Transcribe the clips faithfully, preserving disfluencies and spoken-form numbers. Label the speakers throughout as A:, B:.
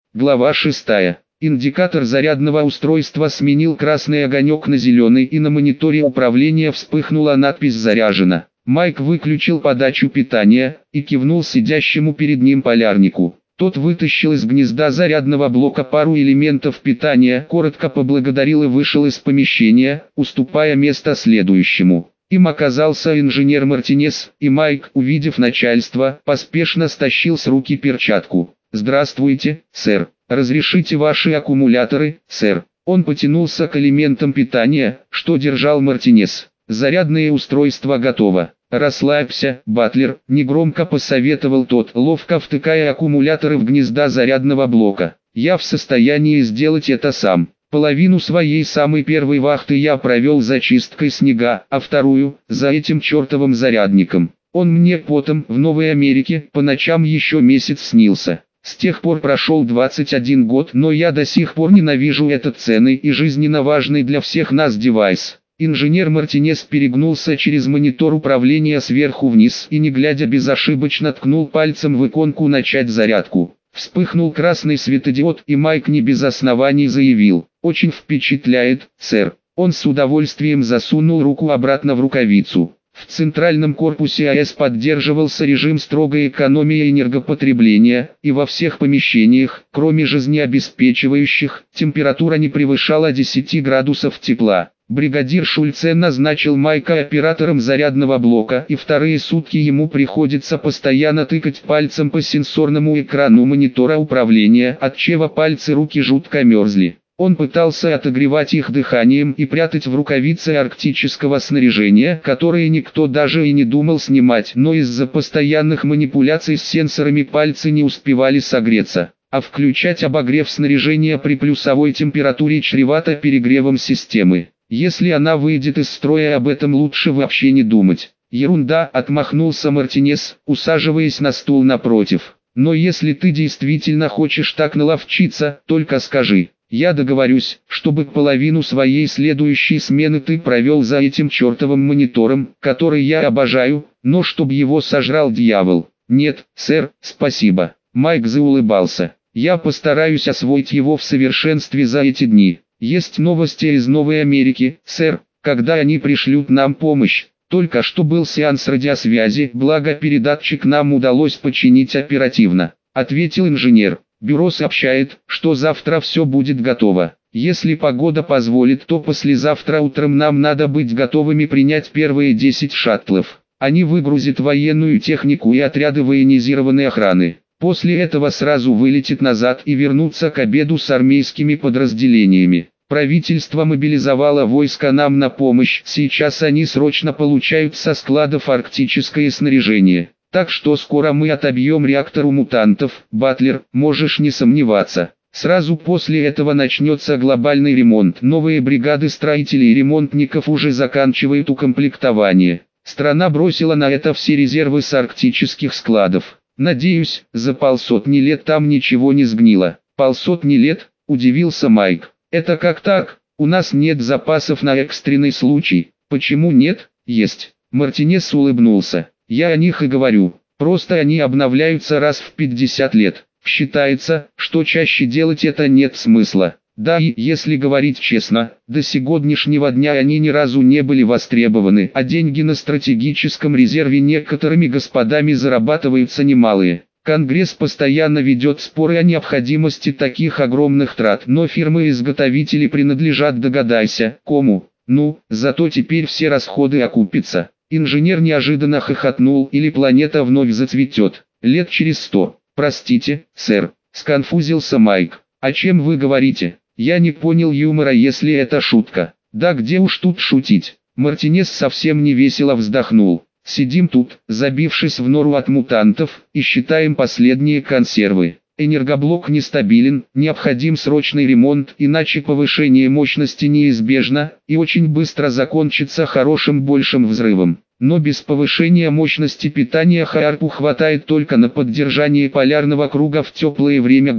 A: Глава шестая. Индикатор зарядного устройства сменил красный огонек на зеленый, и на мониторе управления вспыхнула надпись «Заряжено». Майк выключил подачу питания и кивнул сидящему перед ним полярнику. Тот вытащил из гнезда зарядного блока пару элементов питания, коротко поблагодарил и вышел из помещения, уступая место следующему. Им оказался инженер Мартинес, и Майк, увидев начальство, поспешно стащил с руки перчатку. «Здравствуйте, сэр. Разрешите ваши аккумуляторы, сэр». Он потянулся к элементам питания, что держал Мартинес. «Зарядное устройство готово». «Расслабься, Батлер», — негромко посоветовал тот, ловко втыкая аккумуляторы в гнезда зарядного блока. «Я в состоянии сделать это сам. Половину своей самой первой вахты я провел за чисткой снега, а вторую — за этим чертовым зарядником. Он мне потом в Новой Америке по ночам еще месяц снился. С тех пор прошел двадцать один год, но я до сих пор ненавижу этот ценный и жизненно важный для всех нас девайс». Инженер Мартинес перегнулся через монитор управления сверху вниз и, не глядя, безошибочно ткнул пальцем в иконку «Начать зарядку». Вспыхнул красный светодиод, и Майк не без оснований заявил: «Очень впечатляет, сэр». Он с удовольствием засунул руку обратно в рукавицу. В центральном корпусе АЭС поддерживался режим строгой экономии энергопотребления, и во всех помещениях, кроме жизнеобеспечивающих, температура не превышала десяти градусов тепла. Бригадир Шульце назначил Майка оператором зарядного блока, и вторые сутки ему приходится постоянно тыкать пальцем по сенсорному экрану монитора управления, отчего пальцы руки жутко мерзли. Он пытался отогревать их дыханием и прятать в рукавице арктического снаряжения, которое никто даже и не думал снимать, но из-за постоянных манипуляций с сенсорами пальцы не успевали согреться. А включать обогрев снаряжения при плюсовой температуре чревато перегревом системы. Если она выйдет из строя, об этом лучше вообще не думать. Ерунда, отмахнулся Мартинес, усаживаясь на стул напротив. Но если ты действительно хочешь так наловчиться, только скажи. Я договорюсь, чтобы половину своей следующей смены ты провел за этим чертовым монитором, который я обожаю, но чтоб его сожрал дьявол. Нет, сэр, спасибо. Майк заулыбался. Я постараюсь освоить его в совершенстве за эти дни. Есть новости из Новой Америки, сэр, когда они пришлют нам помощь. Только что был сеанс радиосвязи, благо передатчик нам удалось починить оперативно, ответил инженер. Бюро сообщает, что завтра все будет готово. Если погода позволит, то послезавтра утром нам надо быть готовыми принять первые десять шаттлов. Они выгрузят военную технику и отряды военизированной охраны. После этого сразу вылетит назад и вернутся к обеду с армейскими подразделениями. Правительство мобилизовало войска нам на помощь, сейчас они срочно получают со складов арктическое снаряжение. Так что скоро мы отобьем реактор у мутантов, Батлер, можешь не сомневаться. Сразу после этого начнется глобальный ремонт. Новые бригады строителей и ремонтников уже заканчивают укомплектование. Страна бросила на это все резервы с арктических складов. Надеюсь, за полсотни лет там ничего не сгнило. Полсотни лет? Удивился Майк. Это как так? У нас нет запасов на экстренный случай. Почему нет? Есть. Мартинес улыбнулся. Я о них и говорю. Просто они обновляются раз в пятьдесят лет. Считается, что чаще делать это нет смысла. Да и, если говорить честно, до сегодняшнего дня они ни разу не были востребованы, а деньги на стратегическом резерве некоторыми господами зарабатываются немалые. Конгресс постоянно ведет споры о необходимости таких огромных трат, но фирмы-изготовители принадлежат, догадайся, кому. Ну, зато теперь все расходы окупятся. Инженер неожиданно хохотнул, или планета вновь зацветет. Лет через сто. Простите, сэр, сконфузился Майк. О чем вы говорите? Я не понял юмора, если это шутка. Да где уж тут шутить. Мартинес совсем невесело вздохнул. Сидим тут, забившись в нору от мутантов, и считаем последние консервы. Энергоблок нестабилен, необходим срочный ремонт, иначе повышение мощности неизбежно, и очень быстро закончится хорошим большим взрывом. Но без повышения мощности питания Хайарпу хватает только на поддержание полярного круга в теплое время года.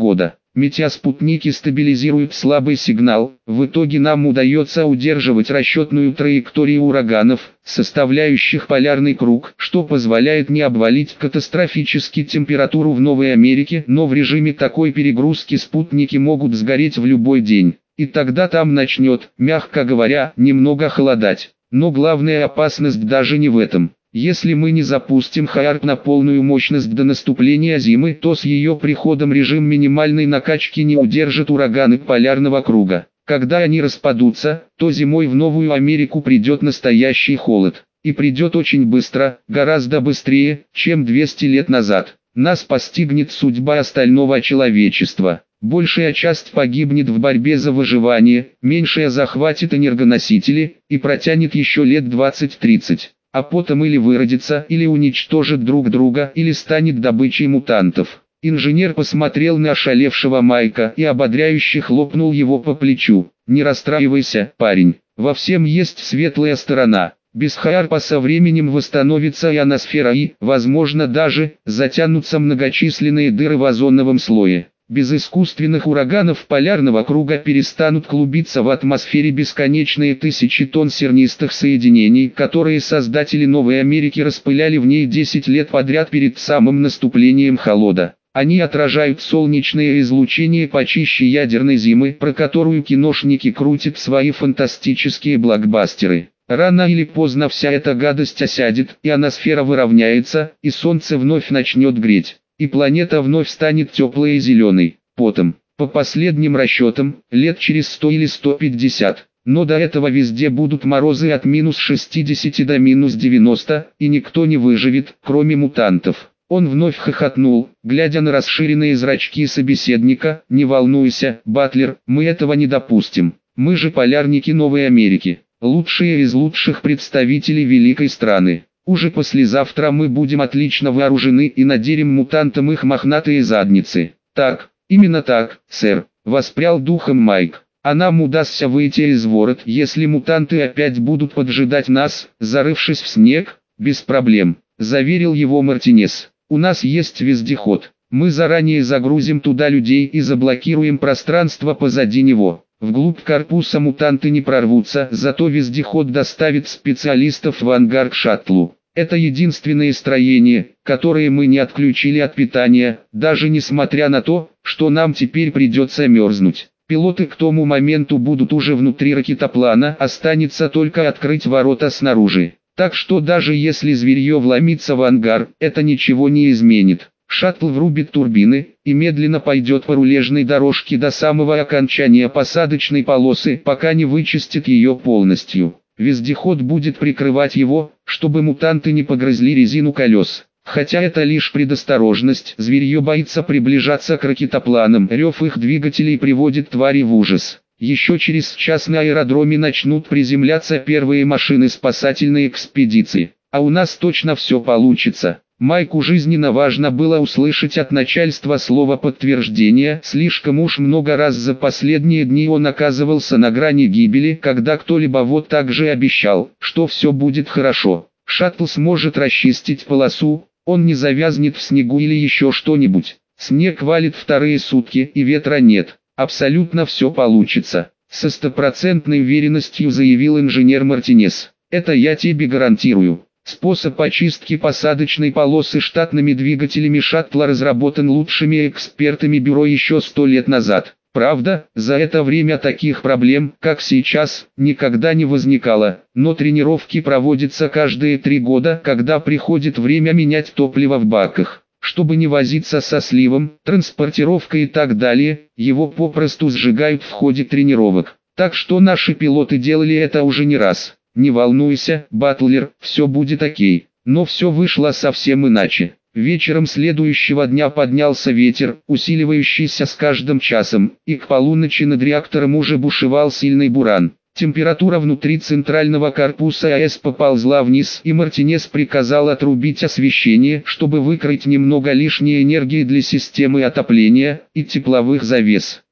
A: Метеоспутники стабилизируют слабый сигнал, в итоге нам удается удерживать расчетную траекторию ураганов, составляющих полярный круг, что позволяет не обвалить катастрофически температуру в Новой Америке, но в режиме такой перегрузки спутники могут сгореть в любой день, и тогда там начнет, мягко говоря, немного холодать. Но главная опасность даже не в этом. Если мы не запустим Хайарп на полную мощность до наступления зимы, то с ее приходом режим минимальной накачки не удержит ураганы полярного круга. Когда они распадутся, то зимой в Новую Америку придет настоящий холод. И придет очень быстро, гораздо быстрее, чем двести лет назад. Нас постигнет судьба остального человечества. Большая часть погибнет в борьбе за выживание, меньшая захватит энергоносители и протянет еще лет двадцать-тридцать. А потом или выродится, или уничтожит друг друга, или станет добычей мутантов. Инженер посмотрел на ошалевшего Майка и ободряюще хлопнул его по плечу. «Не расстраивайся, парень, во всем есть светлая сторона. Без Хайарпа со временем восстановится ионосфера и, возможно даже, затянутся многочисленные дыры в озоновом слое. Без искусственных ураганов полярного круга перестанут клубиться в атмосфере бесконечные тысячи тонн сернистых соединений, которые создатели Новой Америки распыляли в ней десять лет подряд перед самым наступлением холода. Они отражают солнечное излучение почище ядерной зимы, про которую киношники крутят свои фантастические блокбастеры. Рано или поздно вся эта гадость осядет, ионосфера выровняется, и солнце вновь начнет греть. И планета вновь станет теплой и зеленой, потом, по последним расчетам, лет через сто или сто пятьдесят. Но до этого везде будут морозы от минус шестидесяти до минус девяноста, и никто не выживет, кроме мутантов. Он вновь хохотнул, глядя на расширенные зрачки собеседника. «Не волнуйся, Батлер, мы этого не допустим. Мы же полярники Новой Америки, лучшие из лучших представителей великой страны. Уже послезавтра мы будем отлично вооружены и надерем мутантам их мохнатые задницы». «Так, именно так, сэр», — воспрял духом Майк. «А нам удастся выйти из ворот, если мутанты опять будут поджидать нас, зарывшись в снег, без проблем», — заверил его Мартинес. «У нас есть вездеход. Мы заранее загрузим туда людей и заблокируем пространство позади него. Вглубь корпуса мутанты не прорвутся, зато вездеход доставит специалистов в ангар к шаттлу. Это единственное строение, которое мы не отключили от питания, даже несмотря на то, что нам теперь придется мерзнуть. Пилоты к тому моменту будут уже внутри ракетоплана, останется только открыть ворота снаружи. Так что даже если зверье вломится в ангар, это ничего не изменит. Шаттл врубит турбины и медленно пойдет по рулежной дорожке до самого окончания посадочной полосы, пока не вычистит ее полностью. Вездеход будет прикрывать его, чтобы мутанты не погрызли резину колес. Хотя это лишь предосторожность, зверье боится приближаться к ракетопланам, рев их двигателей приводит твари в ужас. Еще через час на аэродроме начнут приземляться первые машины спасательной экспедиции. А у нас точно все получится. Майку жизненно важно было услышать от начальства слово подтверждения. Слишком уж много раз за последние дни он оказывался на грани гибели, когда кто-либо вот так же обещал, что все будет хорошо. Шаттл сможет расчистить полосу, он не завязнет в снегу или еще что-нибудь. Снег валит вторые сутки и ветра нет. Абсолютно все получится. Со стопроцентной уверенностью заявил инженер Мартинес. Это я тебе гарантирую. Способ очистки посадочной полосы штатными двигателями шаттла разработан лучшими экспертами бюро еще сто лет назад. Правда, за это время таких проблем, как сейчас, никогда не возникало, но тренировки проводятся каждые три года, когда приходит время менять топливо в баках. Чтобы не возиться со сливом, транспортировкой и так далее, его попросту сжигают в ходе тренировок. Так что наши пилоты делали это уже не раз. «Не волнуйся, Батлер, все будет окей». Но все вышло совсем иначе. Вечером следующего дня поднялся ветер, усиливающийся с каждым часом, и к полуночи над реактором уже бушевал сильный буран. Температура внутри центрального корпуса АЭС поползла вниз, и Мартинес приказал отрубить освещение, чтобы выкроить немного лишней энергии для системы отопления и тепловых завес.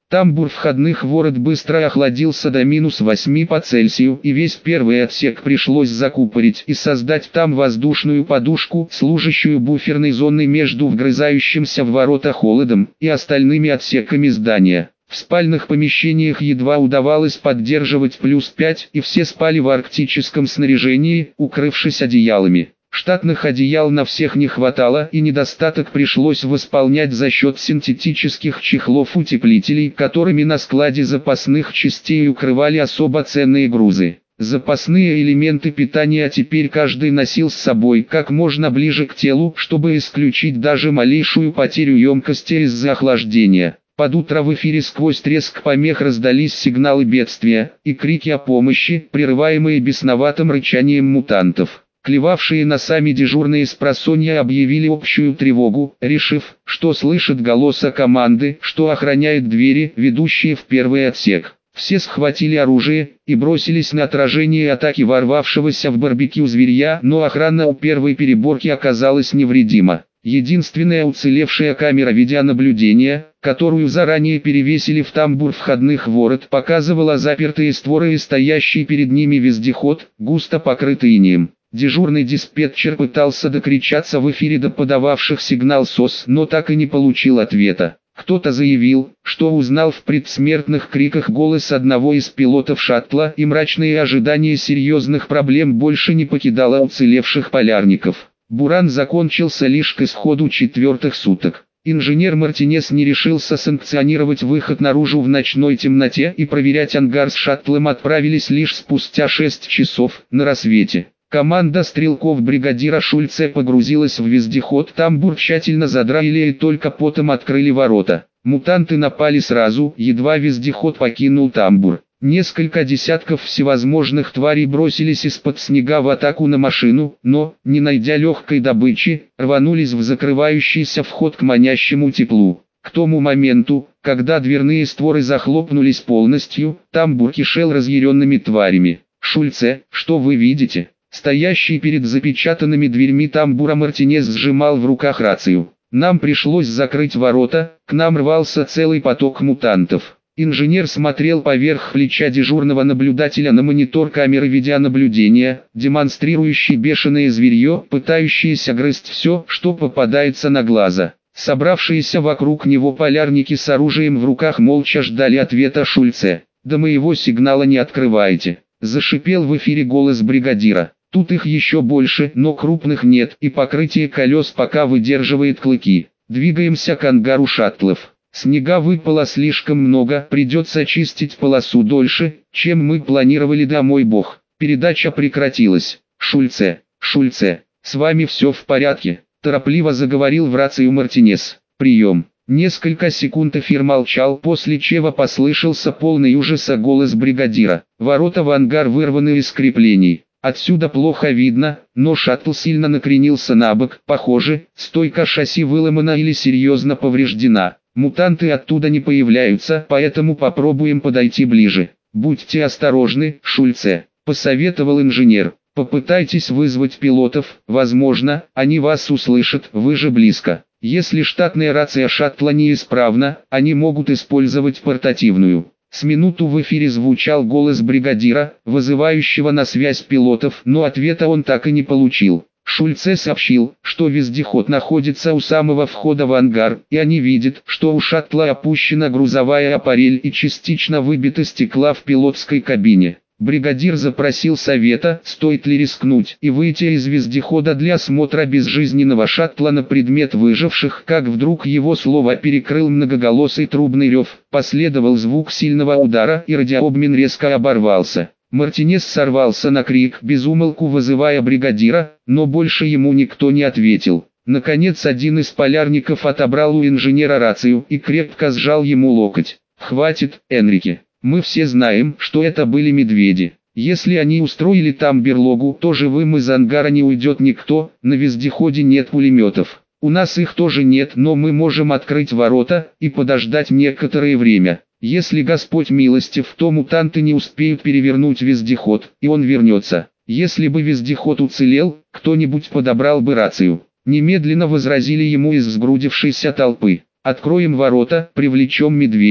A: Тамбур входных ворот быстро охладился до минус восьми по Цельсию, и весь первый отсек пришлось закупорить и создать там воздушную подушку, служащую буферной зоной между вгрызающимся в ворота холодом и остальными отсеками здания. В спальных помещениях едва удавалось поддерживать плюс пять, и все спали в арктическом снаряжении, укрывшись одеялами. Штатных одеял на всех не хватало, и недостаток пришлось восполнять за счет синтетических чехлов-утеплителей, которыми на складе запасных частей укрывали особо ценные грузы. Запасные элементы питания теперь каждый носил с собой как можно ближе к телу, чтобы исключить даже малейшую потерю емкости из-за охлаждения. Под утро в эфире сквозь треск помех раздались сигналы бедствия и крики о помощи, прерываемые бесноватым рычанием мутантов. Клевавшие носами дежурные спросонья объявили общую тревогу, решив, что слышат голоса команды, что охраняет двери, ведущие в первый отсек. Все схватили оружие и бросились на отражение атаки ворвавшегося в барбекю зверья, но охрана у первой переборки оказалась невредима. Единственная уцелевшая камера видеонаблюдения, которую заранее перевесили в тамбур входных ворот, показывала запертые створы и стоящий перед ними вездеход, густо покрытый инеем. Дежурный диспетчер пытался докричаться в эфире до подававших сигнал СОС, но так и не получил ответа. Кто-то заявил, что узнал в предсмертных криках голос одного из пилотов шаттла, и мрачные ожидания серьезных проблем больше не покидало уцелевших полярников. Буран закончился лишь к исходу четвертых суток. Инженер Мартинес не решился санкционировать выход наружу в ночной темноте, и проверять ангар с шаттлом отправились лишь спустя шесть часов, на рассвете. Команда стрелков бригадира Шульце погрузилась в вездеход, тамбур тщательно задраили и только потом открыли ворота. Мутанты напали сразу, едва вездеход покинул тамбур. Несколько десятков всевозможных тварей бросились из-под снега в атаку на машину, но, не найдя легкой добычи, рванулись в закрывающийся вход к манящему теплу. К тому моменту, когда дверные створы захлопнулись полностью, тамбур кишел разъяренными тварями. «Шульце, что вы видите?» Стоящий перед запечатанными дверьми тамбура Мартинес сжимал в руках рацию. «Нам пришлось закрыть ворота, к нам рвался целый поток мутантов». Инженер смотрел поверх плеча дежурного наблюдателя на монитор камеры видеонаблюдения, демонстрирующий бешеное зверье, пытающееся грызть все, что попадается на глаза. Собравшиеся вокруг него полярники с оружием в руках молча ждали ответа Шульце. «До моего сигнала не открывайте», – зашипел в эфире голос бригадира. «Тут их еще больше, но крупных нет, и покрытие колес пока выдерживает клыки. Двигаемся к ангару шаттлов. Снега выпало слишком много, придется чистить полосу дольше, чем мы планировали, да мой бог». Передача прекратилась. «Шульце, Шульце, с вами все в порядке?» – торопливо заговорил в рацию Мартинес. «Прием». Несколько секунд эфир молчал, после чего послышался полный ужаса голос бригадира. «Ворота в ангар вырваны из креплений. Отсюда плохо видно, но шаттл сильно накренился на бок, похоже, стойка шасси выломана или серьезно повреждена. Мутанты оттуда не появляются, поэтому попробуем подойти ближе. Будьте осторожны, Шульце», – посоветовал инженер. «Попытайтесь вызвать пилотов, возможно, они вас услышат, вы же близко. Если штатная рация шаттла неисправна, они могут использовать портативную». С минуту в эфире звучал голос бригадира, вызывающего на связь пилотов, но ответа он так и не получил. Шульце сообщил, что вездеход находится у самого входа в ангар, и они видят, что у шаттла опущена грузовая аппарель и частично выбито стекла в пилотской кабине. Бригадир запросил совета, стоит ли рискнуть и выйти из вездехода для осмотра безжизненного шаттла на предмет выживших, как вдруг его слова перекрыл многоголосый трубный рев, последовал звук сильного удара и радиообмен резко оборвался. Мартинес сорвался на крик, безумолку вызывая бригадира, но больше ему никто не ответил. Наконец один из полярников отобрал у инженера рацию и крепко сжал ему локоть. «Хватит, Энрике. Мы все знаем, что это были медведи. Если они устроили там берлогу, то живым из ангара не уйдет никто, на вездеходе нет пулеметов. У нас их тоже нет, но мы можем открыть ворота и подождать некоторое время. Если Господь милостив, то мутанты не успеют перевернуть вездеход, и он вернется. Если бы вездеход уцелел, кто-нибудь подобрал бы рацию». Немедленно возразили ему из сгрудившейся толпы. «Откроем ворота, привлечем медведей.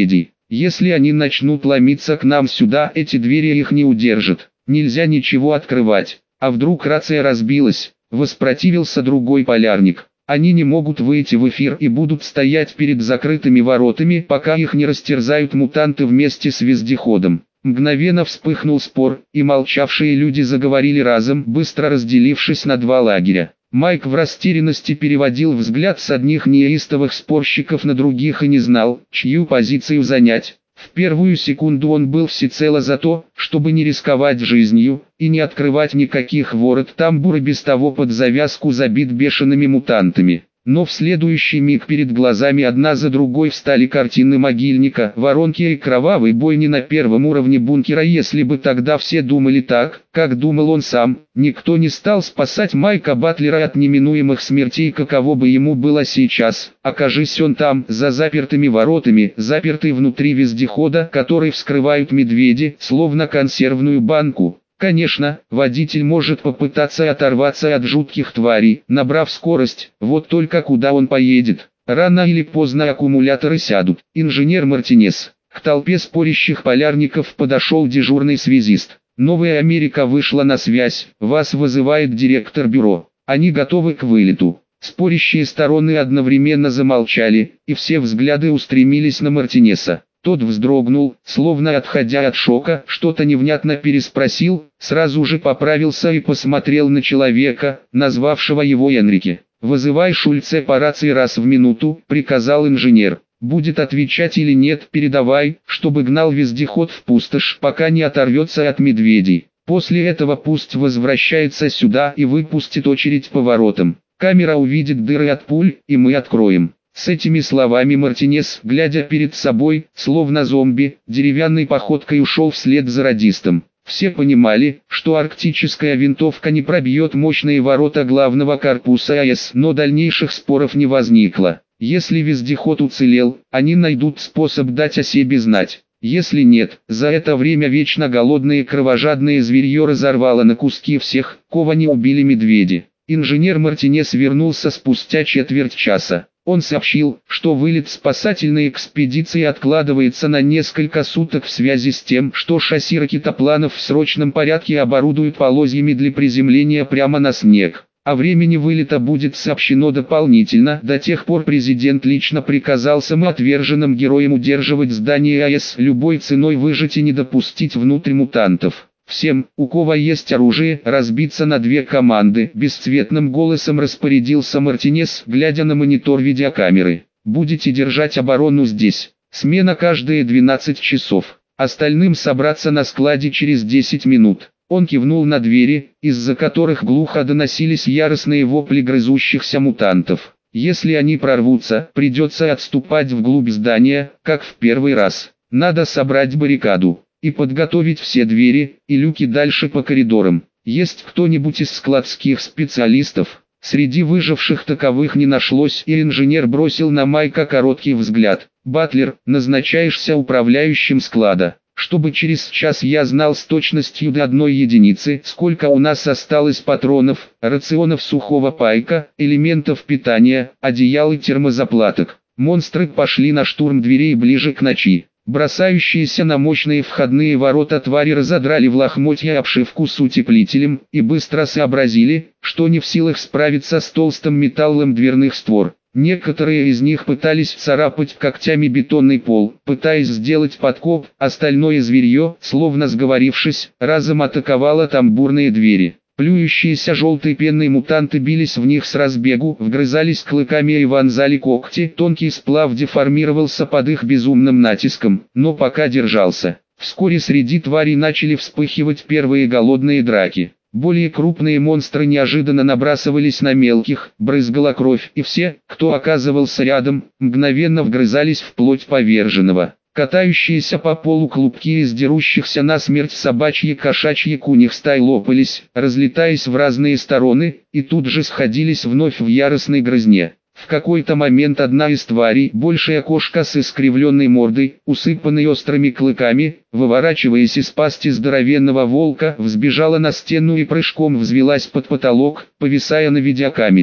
A: Если они начнут ломиться к нам сюда, эти двери их не удержат. Нельзя ничего открывать. А вдруг рация разбилась? Воспротивился другой полярник. Они не могут выйти в эфир и будут стоять перед закрытыми воротами, пока их не растерзают мутанты вместе с вездеходом. Мгновенно вспыхнул спор, и молчавшие люди заговорили разом, быстро разделившись на два лагеря. Майк в растерянности переводил взгляд с одних неистовых спорщиков на других и не знал, чью позицию занять. В первую секунду он был всецело за то, чтобы не рисковать жизнью, и не открывать никаких ворот, тамбур и без того под завязку забит бешеными мутантами. Но в следующий миг перед глазами одна за другой встали картины могильника, воронки и кровавой бойни на первом уровне бункера. Если бы тогда все думали так, как думал он сам, никто не стал спасать Майка Батлера от неминуемых смертей, каково бы ему было сейчас. Окажись он там, за запертыми воротами, запертый внутри вездехода, который вскрывают медведи, словно консервную банку. Конечно, водитель может попытаться оторваться от жутких тварей, набрав скорость, вот только куда он поедет? Рано или поздно аккумуляторы сядут. Инженер Мартинес. К толпе спорящих полярников подошел дежурный связист. Новая Америка вышла на связь, вас вызывает директор бюро. Они готовы к вылету. Спорящие стороны одновременно замолчали, и все взгляды устремились на Мартинеса. Тот вздрогнул, словно отходя от шока, что-то невнятно переспросил, сразу же поправился и посмотрел на человека, назвавшего его Энрике. «Вызывай Шульце по рации раз в минуту», — приказал инженер. «Будет отвечать или нет, передавай, чтобы гнал вездеход в пустошь, пока не оторвется от медведей. После этого пусть возвращается сюда и выпустит очередь по воротам. Камера увидит дыры от пуль, и мы откроем». С этими словами Мартинес, глядя перед собой, словно зомби, деревянной походкой ушел вслед за радистом. Все понимали, что арктическая винтовка не пробьет мощные ворота главного корпуса АЭС, но дальнейших споров не возникло. Если вездеход уцелел, они найдут способ дать о себе знать. Если нет, за это время вечно голодное кровожадное зверье разорвало на куски всех, кого не убили медведи. Инженер Мартинес вернулся спустя четверть часа. Он сообщил, что вылет спасательной экспедиции откладывается на несколько суток в связи с тем, что шасси ракетопланов в срочном порядке оборудуют полозьями для приземления прямо на снег. О времени вылета будет сообщено дополнительно. До тех пор президент лично приказал самоотверженным героям удерживать здание АЭС, любой ценой выжить и не допустить внутрь мутантов. Всем, у кого есть оружие, разбиться на две команды, бесцветным голосом распорядился Мартинес, глядя на монитор видеокамеры. Будете держать оборону здесь. Смена каждые двенадцать часов. Остальным собраться на складе через десять минут. Он кивнул на двери, из-за которых глухо доносились яростные вопли грызущихся мутантов. Если они прорвутся, придется отступать вглубь здания, как в первый раз. Надо собрать баррикаду и подготовить все двери и люки дальше по коридорам. Есть кто-нибудь из складских специалистов? Среди выживших таковых не нашлось, и инженер бросил на Майка короткий взгляд. «Батлер, назначаешься управляющим склада, чтобы через час я знал с точностью до одной единицы, сколько у нас осталось патронов, рационов сухого пайка, элементов питания, одеял и термозаплаток». Монстры пошли на штурм дверей ближе к ночи. Бросающиеся на мощные входные ворота твари разодрали в лохмотья обшивку с утеплителем и быстро сообразили, что не в силах справиться с толстым металлом дверных створ. Некоторые из них пытались царапать когтями бетонный пол, пытаясь сделать подкоп, остальное зверье, словно сговорившись, разом атаковало тамбурные двери. Плюющиеся желтой пеной мутанты бились в них с разбегу, вгрызались клыками и вонзали когти. Тонкий сплав деформировался под их безумным натиском, но пока держался. Вскоре среди тварей начали вспыхивать первые голодные драки. Более крупные монстры неожиданно набрасывались на мелких, брызгала кровь, и все, кто оказывался рядом, мгновенно вгрызались в плоть поверженного. Катающиеся по полу клубки из дерущихся насмерть собачьи кошачьи куньих стай лопались, разлетаясь в разные стороны, и тут же сходились вновь в яростной грызне. В какой-то момент одна из тварей, большая кошка с искривленной мордой, усыпанной острыми клыками, выворачиваясь из пасти здоровенного волка, взбежала на стену и прыжком взвилась под потолок, повисая на видеокамере.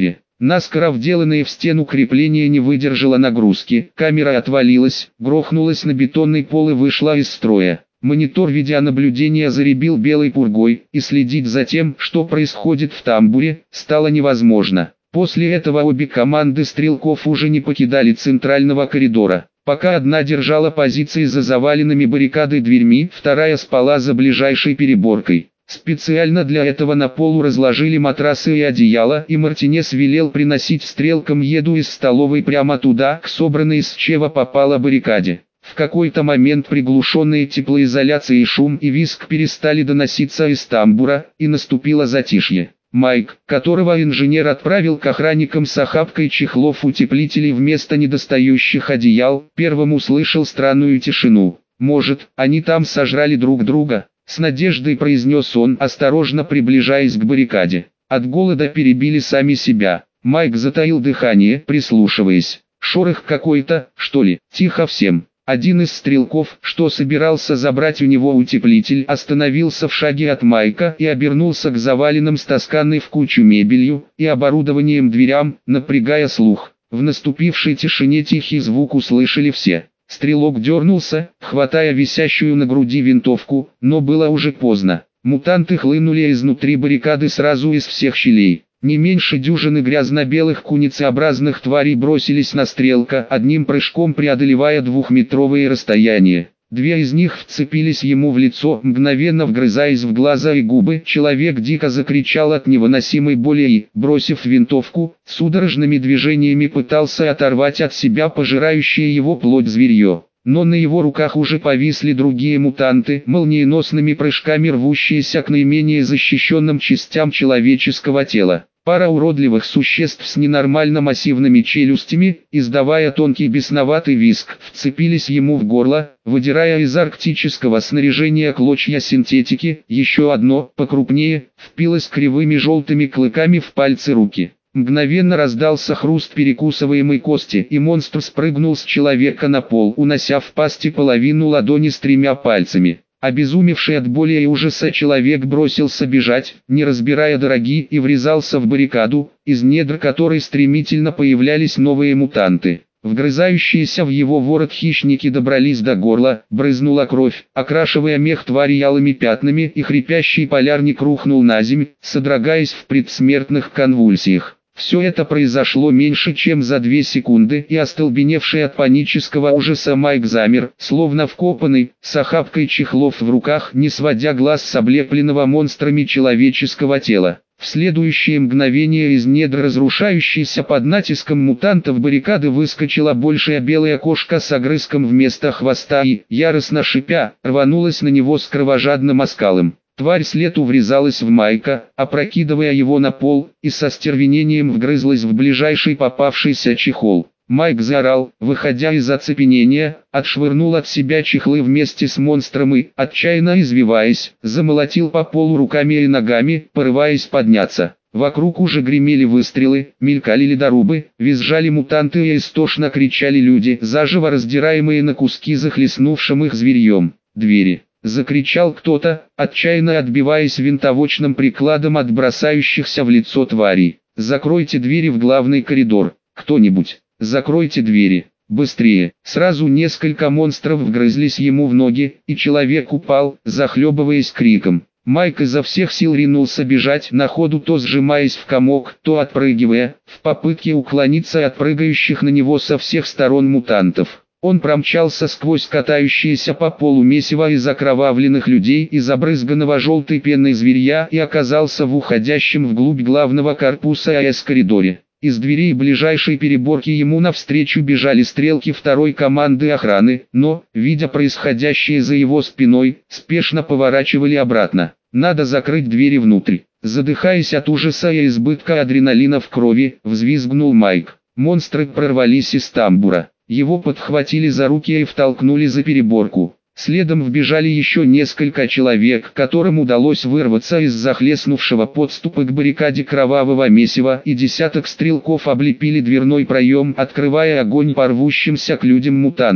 A: Наскоро вделанное в стену крепление не выдержало нагрузки, камера отвалилась, грохнулась на бетонный пол и вышла из строя. Монитор видеонаблюдения заребил белой пургой, и следить за тем, что происходит в тамбуре, стало невозможно. После этого обе команды стрелков уже не покидали центрального коридора. Пока одна держала позиции за заваленными баррикадой дверьми, вторая спала за ближайшей переборкой. Специально для этого на полу разложили матрасы и одеяло, и Мартинес велел приносить стрелкам еду из столовой прямо туда, к собранной из чего попало баррикаде. В какой-то момент приглушенные теплоизоляцией шум и визг перестали доноситься из тамбура, и наступило затишье. Майк, которого инженер отправил к охранникам с охапкой чехлов-утеплителей вместо недостающих одеял, первым услышал странную тишину. «Может, они там сожрали друг друга?» — с надеждой произнес он, осторожно приближаясь к баррикаде. От голода перебили сами себя. Майк затаил дыхание, прислушиваясь. «Шорох какой-то, что ли? Тихо всем». Один из стрелков, что собирался забрать у него утеплитель, остановился в шаге от Майка и обернулся к заваленным стасканной в кучу мебелью и оборудованием дверям, напрягая слух. В наступившей тишине тихий звук услышали все. Стрелок дернулся, хватая висящую на груди винтовку, но было уже поздно. Мутанты хлынули изнутри баррикады сразу из всех щелей. Не меньше дюжины грязно-белых куницеобразных тварей бросились на стрелка, одним прыжком преодолевая двухметровые расстояния. Две из них вцепились ему в лицо, мгновенно вгрызаясь в глаза и губы. Человек дико закричал от невыносимой боли и, бросив винтовку, судорожными движениями пытался оторвать от себя пожирающее его плоть зверье. Но на его руках уже повисли другие мутанты, молниеносными прыжками рвущиеся к наименее защищенным частям человеческого тела. Пара уродливых существ с ненормально массивными челюстями, издавая тонкий бесноватый визг, вцепились ему в горло, выдирая из арктического снаряжения клочья синтетики. Еще одно, покрупнее, впилось кривыми желтыми клыками в пальцы руки. Мгновенно раздался хруст перекусываемой кости, и монстр спрыгнул с человека на пол, унося в пасти половину ладони с тремя пальцами. Обезумевший от боли и ужаса человек бросился бежать, не разбирая дороги, и врезался в баррикаду, из недр которой стремительно появлялись новые мутанты. Вгрызающиеся в его ворот хищники добрались до горла, брызнула кровь, окрашивая мех твари алыми пятнами, и хрипящий полярник рухнул на землю, содрогаясь в предсмертных конвульсиях. Все это произошло меньше чем за две секунды, и остолбеневший от панического ужаса Майк замер, словно вкопанный, с охапкой чехлов в руках, не сводя глаз с облепленного монстрами человеческого тела. В следующее мгновение из недр разрушающейся под натиском мутантов баррикады выскочила большая белая кошка с огрызком вместо хвоста и, яростно шипя, рванулась на него с кровожадным оскалом. Тварь с лету врезалась в Майка, опрокидывая его на пол, и со стервенением вгрызлась в ближайший попавшийся чехол. Майк заорал, выходя из оцепенения, отшвырнул от себя чехлы вместе с монстром и, отчаянно извиваясь, замолотил по полу руками и ногами, порываясь подняться. Вокруг уже гремели выстрелы, мелькали ледорубы, визжали мутанты и истошно кричали люди, заживо раздираемые на куски захлестнувшим их зверьем. «Двери!» — закричал кто-то, отчаянно отбиваясь винтовочным прикладом от бросающихся в лицо тварей. «Закройте двери в главный коридор! Кто-нибудь! Закройте двери! Быстрее!» Сразу несколько монстров вгрызлись ему в ноги, и человек упал, захлебываясь криком. Майк изо всех сил ринулся бежать, на ходу то сжимаясь в комок, то отпрыгивая, в попытке уклониться от прыгающих на него со всех сторон мутантов. Он промчался сквозь катающиеся по полу месиво из окровавленных людей и забрызганного желтой пеной зверья и оказался в уходящем вглубь главного корпуса АЭС-коридоре. Из дверей ближайшей переборки ему навстречу бежали стрелки второй команды охраны, но, видя происходящее за его спиной, спешно поворачивали обратно. «Надо закрыть двери внутрь». Задыхаясь от ужаса и избытка адреналина в крови, взвизгнул Майк. Монстры прорвались из тамбура. Его подхватили за руки и втолкнули за переборку. Следом вбежали еще несколько человек, которым удалось вырваться из захлестнувшего подступа к баррикаде кровавого месива, и десяток стрелков облепили дверной проем, открывая огонь по рвущимся к людям мутантам.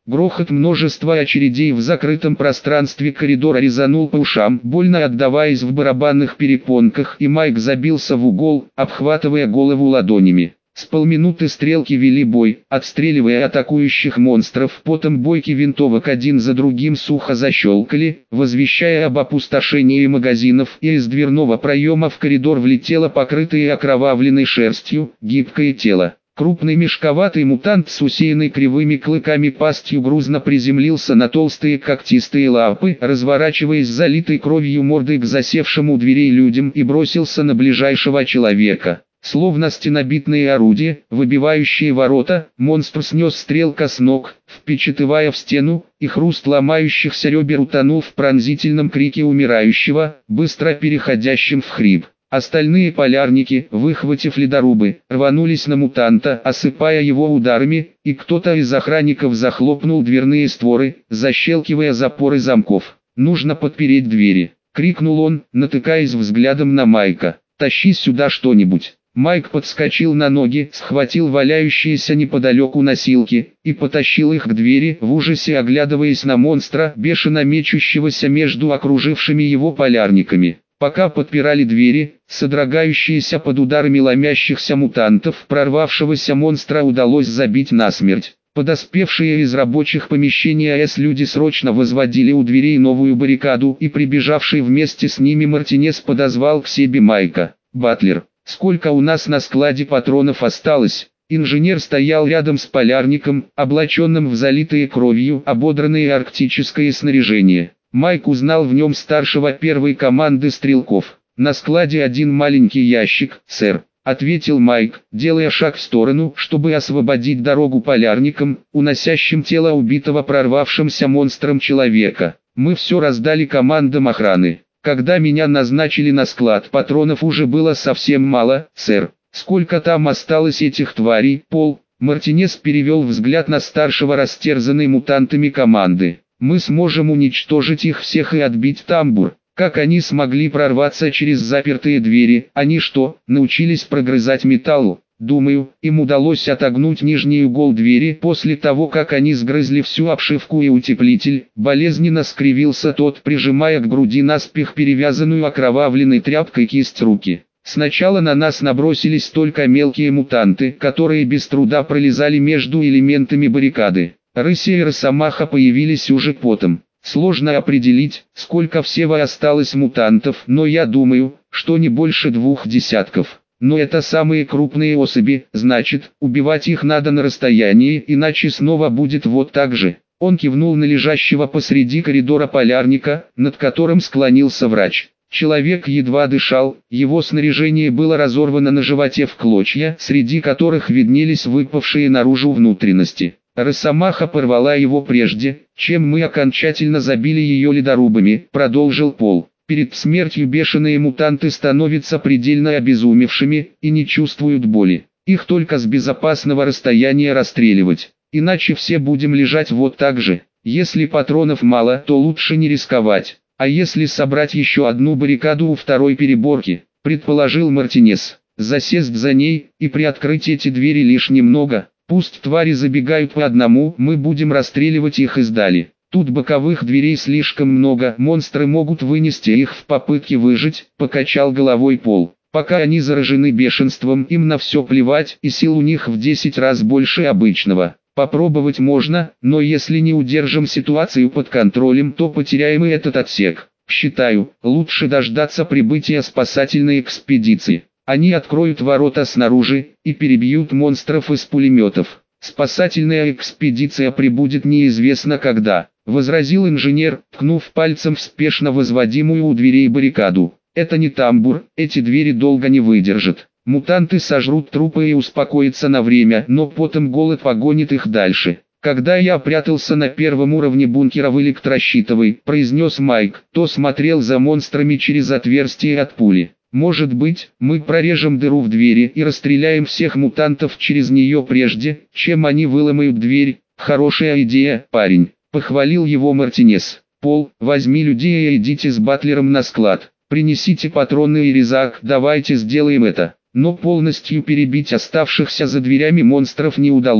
A: Грохот множества очередей в закрытом пространстве коридора резанул по ушам, больно отдаваясь в барабанных перепонках, и Майк забился в угол, обхватывая голову ладонями. С полминуты стрелки вели бой, отстреливая атакующих монстров. Потом бойки винтовок один за другим сухо защелкали, возвещая об опустошении магазинов, и из дверного проема в коридор влетело покрытое окровавленной шерстью гибкое тело. Крупный мешковатый мутант с усеянной кривыми клыками пастью грузно приземлился на толстые когтистые лапы, разворачиваясь залитой кровью мордой к засевшим у дверей людям, и бросился на ближайшего человека. Словно стенобитные орудия, выбивающие ворота, монстр снес стрелка с ног, впечатывая в стену, и хруст ломающихся ребер утонул в пронзительном крике умирающего, быстро переходящем в хрип. Остальные полярники, выхватив ледорубы, рванулись на мутанта, осыпая его ударами, и кто-то из охранников захлопнул дверные створы, защелкивая запоры замков. «Нужно подпереть двери!» — крикнул он, натыкаясь взглядом на Майка. «Тащи сюда что-нибудь!» Майк подскочил на ноги, схватил валяющиеся неподалеку носилки и потащил их к двери, в ужасе оглядываясь на монстра, бешено мечущегося между окружившими его полярниками. Пока подпирали двери, содрогающиеся под ударами ломящихся мутантов, прорвавшегося монстра удалось забить насмерть. Подоспевшие из рабочих помещений АЭС люди срочно возводили у дверей новую баррикаду, и прибежавший вместе с ними Мартинес подозвал к себе Майка. «Батлер, сколько у нас на складе патронов осталось?» Инженер стоял рядом с полярником, облаченным в залитые кровью ободранное арктическое снаряжение. Майк узнал в нем старшего первой команды стрелков. «На складе один маленький ящик, сэр», — ответил Майк, делая шаг в сторону, чтобы освободить дорогу полярникам, уносящим тело убитого прорвавшимся монстром человека. «Мы все раздали командам охраны. Когда меня назначили на склад, патронов уже было совсем мало, сэр. Сколько там осталось этих тварей, Пол?» Мартинес перевел взгляд на старшего растерзанной мутантами команды. «Мы сможем уничтожить их всех и отбить тамбур». Как они смогли прорваться через запертые двери? Они что, научились прогрызать металл? Думаю, им удалось отогнуть нижний угол двери после того, как они сгрызли всю обшивку и утеплитель. Болезненно скривился тот, прижимая к груди наспех перевязанную окровавленной тряпкой кисть руки. Сначала на нас набросились только мелкие мутанты, которые без труда пролезали между элементами баррикады. Рыси и росомаха появились уже потом. Сложно определить, сколько всего осталось мутантов, но я думаю, что не больше двух десятков. Но это самые крупные особи, значит, убивать их надо на расстоянии, иначе снова будет вот так же. Он кивнул на лежащего посреди коридора полярника, над которым склонился врач. Человек едва дышал, его снаряжение было разорвано на животе в клочья, среди которых виднелись выпавшие наружу внутренности. Росомаха порвала его прежде, чем мы окончательно забили ее ледорубами, продолжил Пол. Перед смертью бешеные мутанты становятся предельно обезумевшими и не чувствуют боли. Их только с безопасного расстояния расстреливать. Иначе все будем лежать вот так же. Если патронов мало, то лучше не рисковать. А если собрать еще одну баррикаду у второй переборки, предположил Мартинес. Засесть за ней и приоткрыть эти двери лишь немного. Пусть твари забегают по одному, мы будем расстреливать их издали. Тут боковых дверей слишком много, монстры могут вынести их в попытке выжить, покачал головой Пол. Пока они заражены бешенством, им на все плевать, и сил у них в десять раз больше обычного. Попробовать можно, но если не удержим ситуацию под контролем, то потеряем и этот отсек. Считаю, лучше дождаться прибытия спасательной экспедиции. Они откроют ворота снаружи и перебьют монстров из пулеметов. Спасательная экспедиция прибудет неизвестно когда, возразил инженер, ткнув пальцем в спешно возводимую у дверей баррикаду. Это не тамбур, эти двери долго не выдержат. Мутанты сожрут трупы и успокоятся на время, но потом голод погонит их дальше. Когда я прятался на первом уровне бункера в электрощитовой, произнес Майк, то смотрел за монстрами через отверстие от пули. Может быть, мы прорежем дыру в двери и расстреляем всех мутантов через нее прежде, чем они выломают дверь. Хорошая идея, парень, похвалил его Мартинес. Пол, возьми людей и идите с Батлером на склад. Принесите патроны и резак, давайте сделаем это. Но полностью перебить оставшихся за дверями монстров не удалось.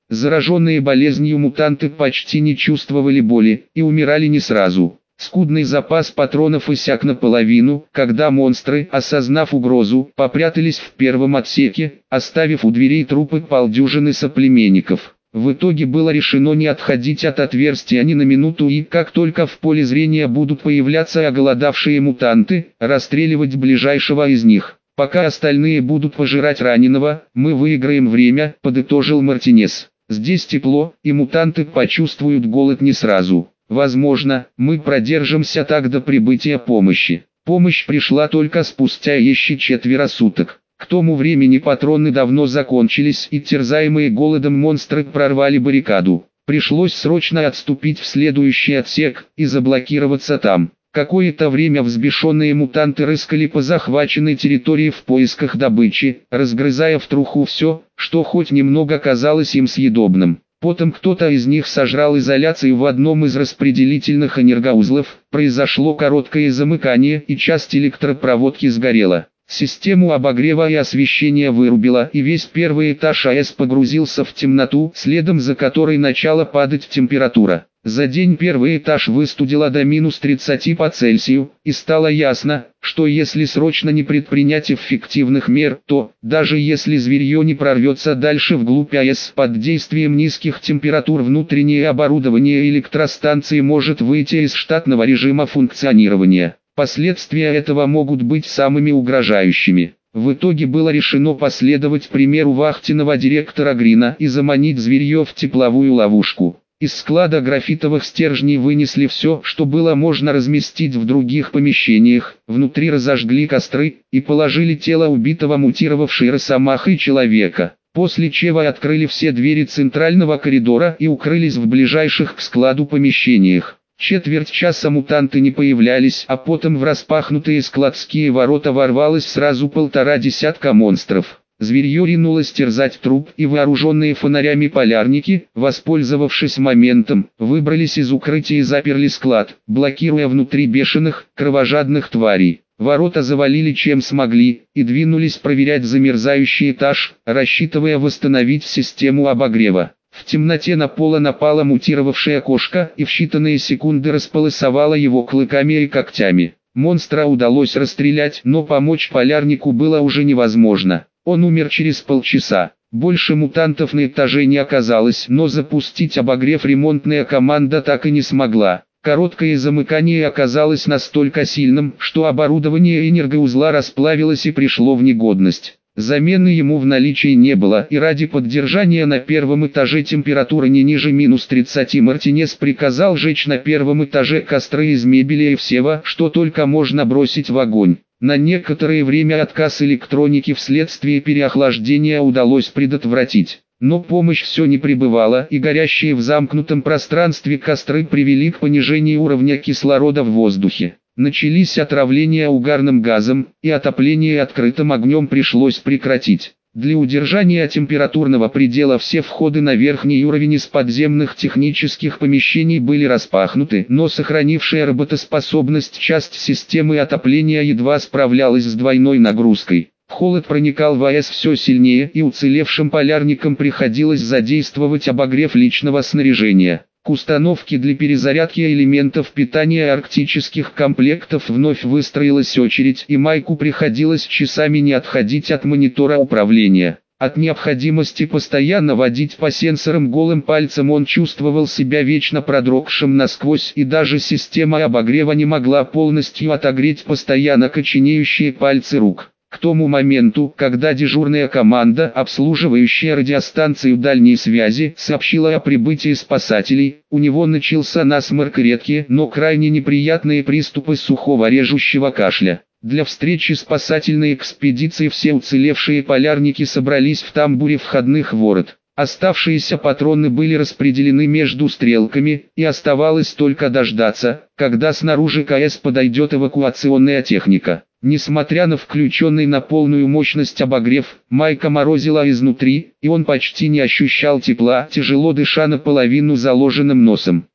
A: Зараженные болезнью мутанты почти не чувствовали боли и умирали не сразу. Скудный запас патронов иссяк наполовину, когда монстры, осознав угрозу, попрятались в первом отсеке, оставив у дверей трупы полдюжины соплеменников. В итоге было решено не отходить от отверстия ни на минуту и, как только в поле зрения будут появляться оголодавшие мутанты, расстреливать ближайшего из них. «Пока остальные будут пожирать раненого, мы выиграем время», – подытожил Мартинес. «Здесь тепло, и мутанты почувствуют голод не сразу. Возможно, мы продержимся так до прибытия помощи». Помощь пришла только спустя еще четверо суток. К тому времени патроны давно закончились, и терзаемые голодом монстры прорвали баррикаду. Пришлось срочно отступить в следующий отсек и заблокироваться там. Какое-то время взбешенные мутанты рыскали по захваченной территории в поисках добычи, разгрызая в труху все, что хоть немного казалось им съедобным. Потом кто-то из них сожрал изоляцию в одном из распределительных энергоузлов, произошло короткое замыкание и часть электропроводки сгорела. Систему обогрева и освещения вырубило, и весь первый этаж АЭС погрузился в темноту, следом за которой начала падать температура. За день первый этаж выстудило до минус тридцати по Цельсию, и стало ясно, что если срочно не предпринять эффективных мер, то, даже если зверье не прорвется дальше вглубь АЭС, под действием низких температур внутреннее оборудование электростанции может выйти из штатного режима функционирования. Последствия этого могут быть самыми угрожающими. В итоге было решено последовать примеру вахтенного директора Грина и заманить зверье в тепловую ловушку. Из склада графитовых стержней вынесли все, что было можно разместить в других помещениях, внутри разожгли костры и положили тело убитого мутировавшей росомахой человека. После чего открыли все двери центрального коридора и укрылись в ближайших к складу помещениях. Четверть часа мутанты не появлялись, а потом в распахнутые складские ворота ворвалось сразу полтора десятка монстров. Зверье ринулось терзать труп, и вооруженные фонарями полярники, воспользовавшись моментом, выбрались из укрытия и заперли склад, блокируя внутри бешеных, кровожадных тварей. Ворота завалили чем смогли, и двинулись проверять замерзающий этаж, рассчитывая восстановить систему обогрева. В темноте на пола напала мутировавшая кошка и в считанные секунды располосовала его клыками и когтями. Монстра удалось расстрелять, но помочь полярнику было уже невозможно. Он умер через полчаса. Больше мутантов на этаже не оказалось, но запустить обогрев ремонтная команда так и не смогла. Короткое замыкание оказалось настолько сильным, что оборудование энергоузла расплавилось и пришло в негодность. Замены ему в наличии не было, и ради поддержания на первом этаже температуры не ниже минус тридцати Мартинес приказал жечь на первом этаже костры из мебели и всего, что только можно бросить в огонь. На некоторое время отказ электроники вследствие переохлаждения удалось предотвратить. Но помощь все не прибывала, и горящие в замкнутом пространстве костры привели к понижению уровня кислорода в воздухе. Начались отравления угарным газом, и отопление открытым огнем пришлось прекратить. Для удержания температурного предела все входы на верхний уровень из подземных технических помещений были распахнуты, но сохранившая работоспособность часть системы отопления едва справлялась с двойной нагрузкой. Холод проникал в АЭС все сильнее, и уцелевшим полярникам приходилось задействовать обогрев личного снаряжения. К установке для перезарядки элементов питания арктических комплектов вновь выстроилась очередь, и Майку приходилось часами не отходить от монитора управления. От необходимости постоянно водить по сенсорам голым пальцем он чувствовал себя вечно продрогшим насквозь, и даже система обогрева не могла полностью отогреть постоянно коченеющие пальцы рук. К тому моменту, когда дежурная команда, обслуживающая радиостанцию дальней связи, сообщила о прибытии спасателей, у него начался насморк и редкие, но крайне неприятные приступы сухого режущего кашля. Для встречи спасательной экспедиции все уцелевшие полярники собрались в тамбуре входных ворот. Оставшиеся патроны были распределены между стрелками, и оставалось только дождаться, когда снаружи КС подойдет эвакуационная техника. Несмотря на включенный на полную мощность обогрев, Майка морозила изнутри, и он почти не ощущал тепла, тяжело дыша наполовину заложенным носом.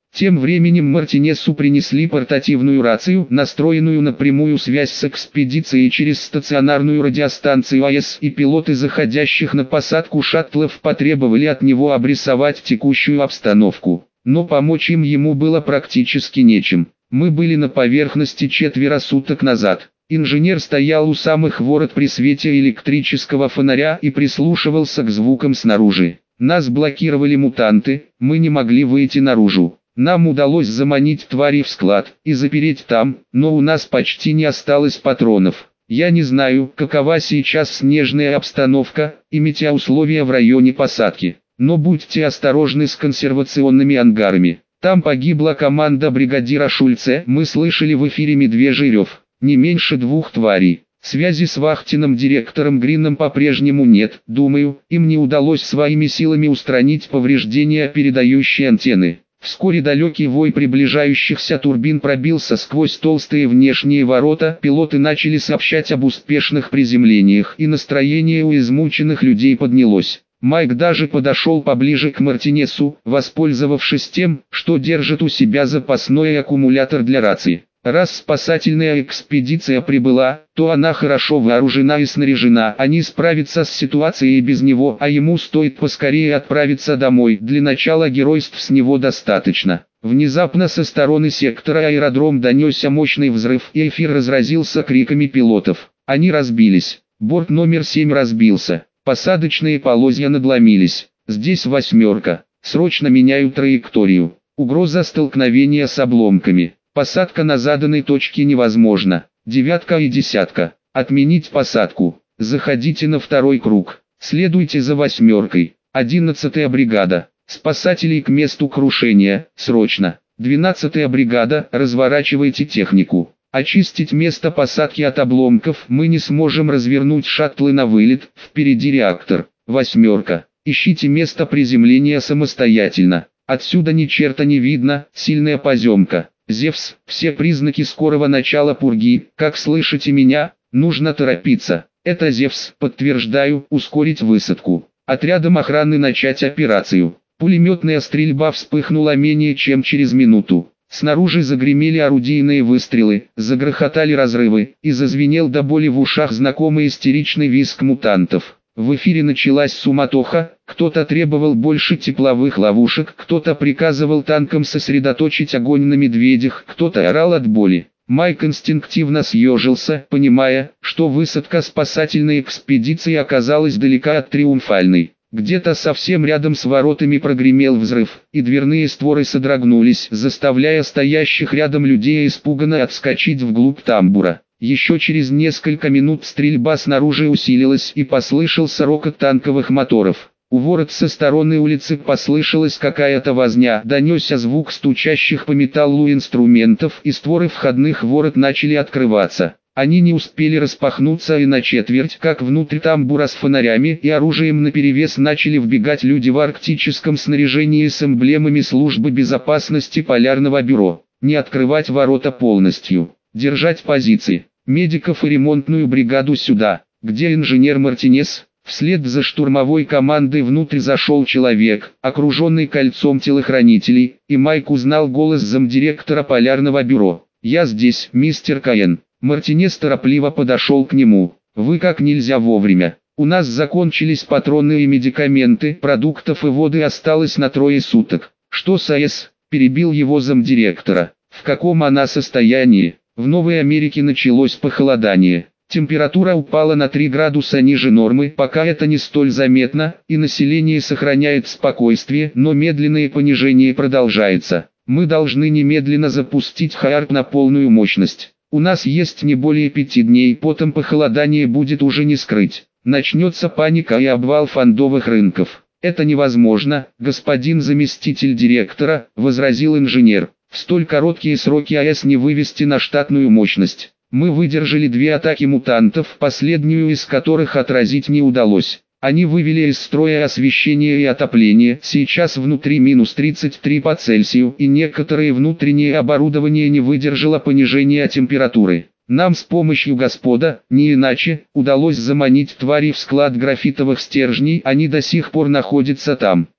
A: Тем временем Мартинесу принесли портативную рацию, настроенную на прямую связь с экспедицией через стационарную радиостанцию АЭС, и пилоты заходящих на посадку шаттлов потребовали от него обрисовать текущую обстановку. Но помочь им ему было практически нечем. Мы были на поверхности четверо суток назад. Инженер стоял у самых ворот при свете электрического фонаря и прислушивался к звукам снаружи. Нас блокировали мутанты, мы не могли выйти наружу. Нам удалось заманить тварей в склад и запереть там, но у нас почти не осталось патронов. Я не знаю, какова сейчас снежная обстановка и метеоусловия в районе посадки, но будьте осторожны с консервационными ангарами. Там погибла команда бригадира Шульце, мы слышали в эфире медвежий рев, не меньше двух тварей. Связи с вахтенным директором Грином по-прежнему нет, думаю, им не удалось своими силами устранить повреждения передающей антенны. Вскоре далекий вой приближающихся турбин пробился сквозь толстые внешние ворота, пилоты начали сообщать об успешных приземлениях, и настроение у измученных людей поднялось. Майк даже подошел поближе к Мартинесу, воспользовавшись тем, что держит у себя запасной аккумулятор для рации. Раз спасательная экспедиция прибыла, то она хорошо вооружена и снаряжена, они справятся с ситуацией без него, а ему стоит поскорее отправиться домой, для начала геройств с него достаточно. Внезапно со стороны сектора аэродром донесся мощный взрыв, и эфир разразился криками пилотов. Они разбились, борт номер семь разбился, посадочные полозья надломились, здесь восьмерка, срочно меняю траекторию, угроза столкновения с обломками. Посадка на заданной точке невозможна. Девятка и десятка. Отменить посадку. Заходите на второй круг. Следуйте за восьмеркой. Одиннадцатая бригада. Спасателей к месту крушения. Срочно. Двенадцатая бригада. Разворачивайте технику. Очистить место посадки от обломков. Мы не сможем развернуть шаттлы на вылет. Впереди реактор. Восьмерка. Ищите место приземления самостоятельно. Отсюда ни черта не видно. Сильная поземка. Зевс, все признаки скорого начала пурги, как слышите меня, нужно торопиться. Это Зевс, подтверждаю, ускорить высадку. Отрядом охраны начать операцию. Пулеметная стрельба вспыхнула менее чем через минуту. Снаружи загремели орудийные выстрелы, загрохотали разрывы, и зазвенел до боли в ушах знакомый истеричный визг мутантов. В эфире началась суматоха, кто-то требовал больше тепловых ловушек, кто-то приказывал танкам сосредоточить огонь на медведях, кто-то орал от боли. Майк инстинктивно съежился, понимая, что высадка спасательной экспедиции оказалась далека от триумфальной. Где-то совсем рядом с воротами прогремел взрыв, и дверные створы содрогнулись, заставляя стоящих рядом людей испуганно отскочить вглубь тамбура. Еще через несколько минут стрельба снаружи усилилась и послышался рокот танковых моторов. У ворот со стороны улицы послышалась какая-то возня, донесся звук стучащих по металлу инструментов, и створы входных ворот начали открываться. Они не успели распахнуться и на четверть, как внутрь тамбура с фонарями и оружием наперевес начали вбегать люди в арктическом снаряжении с эмблемами службы безопасности Полярного бюро. Не открывать ворота полностью. Держать позиции. Медиков и ремонтную бригаду сюда. Где инженер Мартинес? Вслед за штурмовой командой внутрь зашел человек, окруженный кольцом телохранителей, и Майк узнал голос замдиректора Полярного бюро. «Я здесь, мистер Каен». Мартинес торопливо подошел к нему. «Вы как нельзя вовремя. У нас закончились патроны и медикаменты, продуктов и воды осталось на трое суток». «Что с АЭС?» – перебил его замдиректора. «В каком она состоянии?» В Новой Америке началось похолодание. Температура упала на три градуса ниже нормы, пока это не столь заметно, и население сохраняет спокойствие, но медленное понижение продолжается. Мы должны немедленно запустить ХААРП на полную мощность. У нас есть не более пяти дней, потом похолодание будет уже не скрыть. Начнется паника и обвал фондовых рынков. «Это невозможно, господин заместитель директора», – возразил инженер. «В столь короткие сроки АЭС не вывести на штатную мощность. Мы выдержали две атаки мутантов, последнюю из которых отразить не удалось. Они вывели из строя освещение и отопление, сейчас внутри минус тридцать три по Цельсию, и некоторые внутреннее оборудование не выдержало понижения температуры. Нам с помощью Господа, не иначе, удалось заманить твари в склад графитовых стержней, они до сих пор находятся там.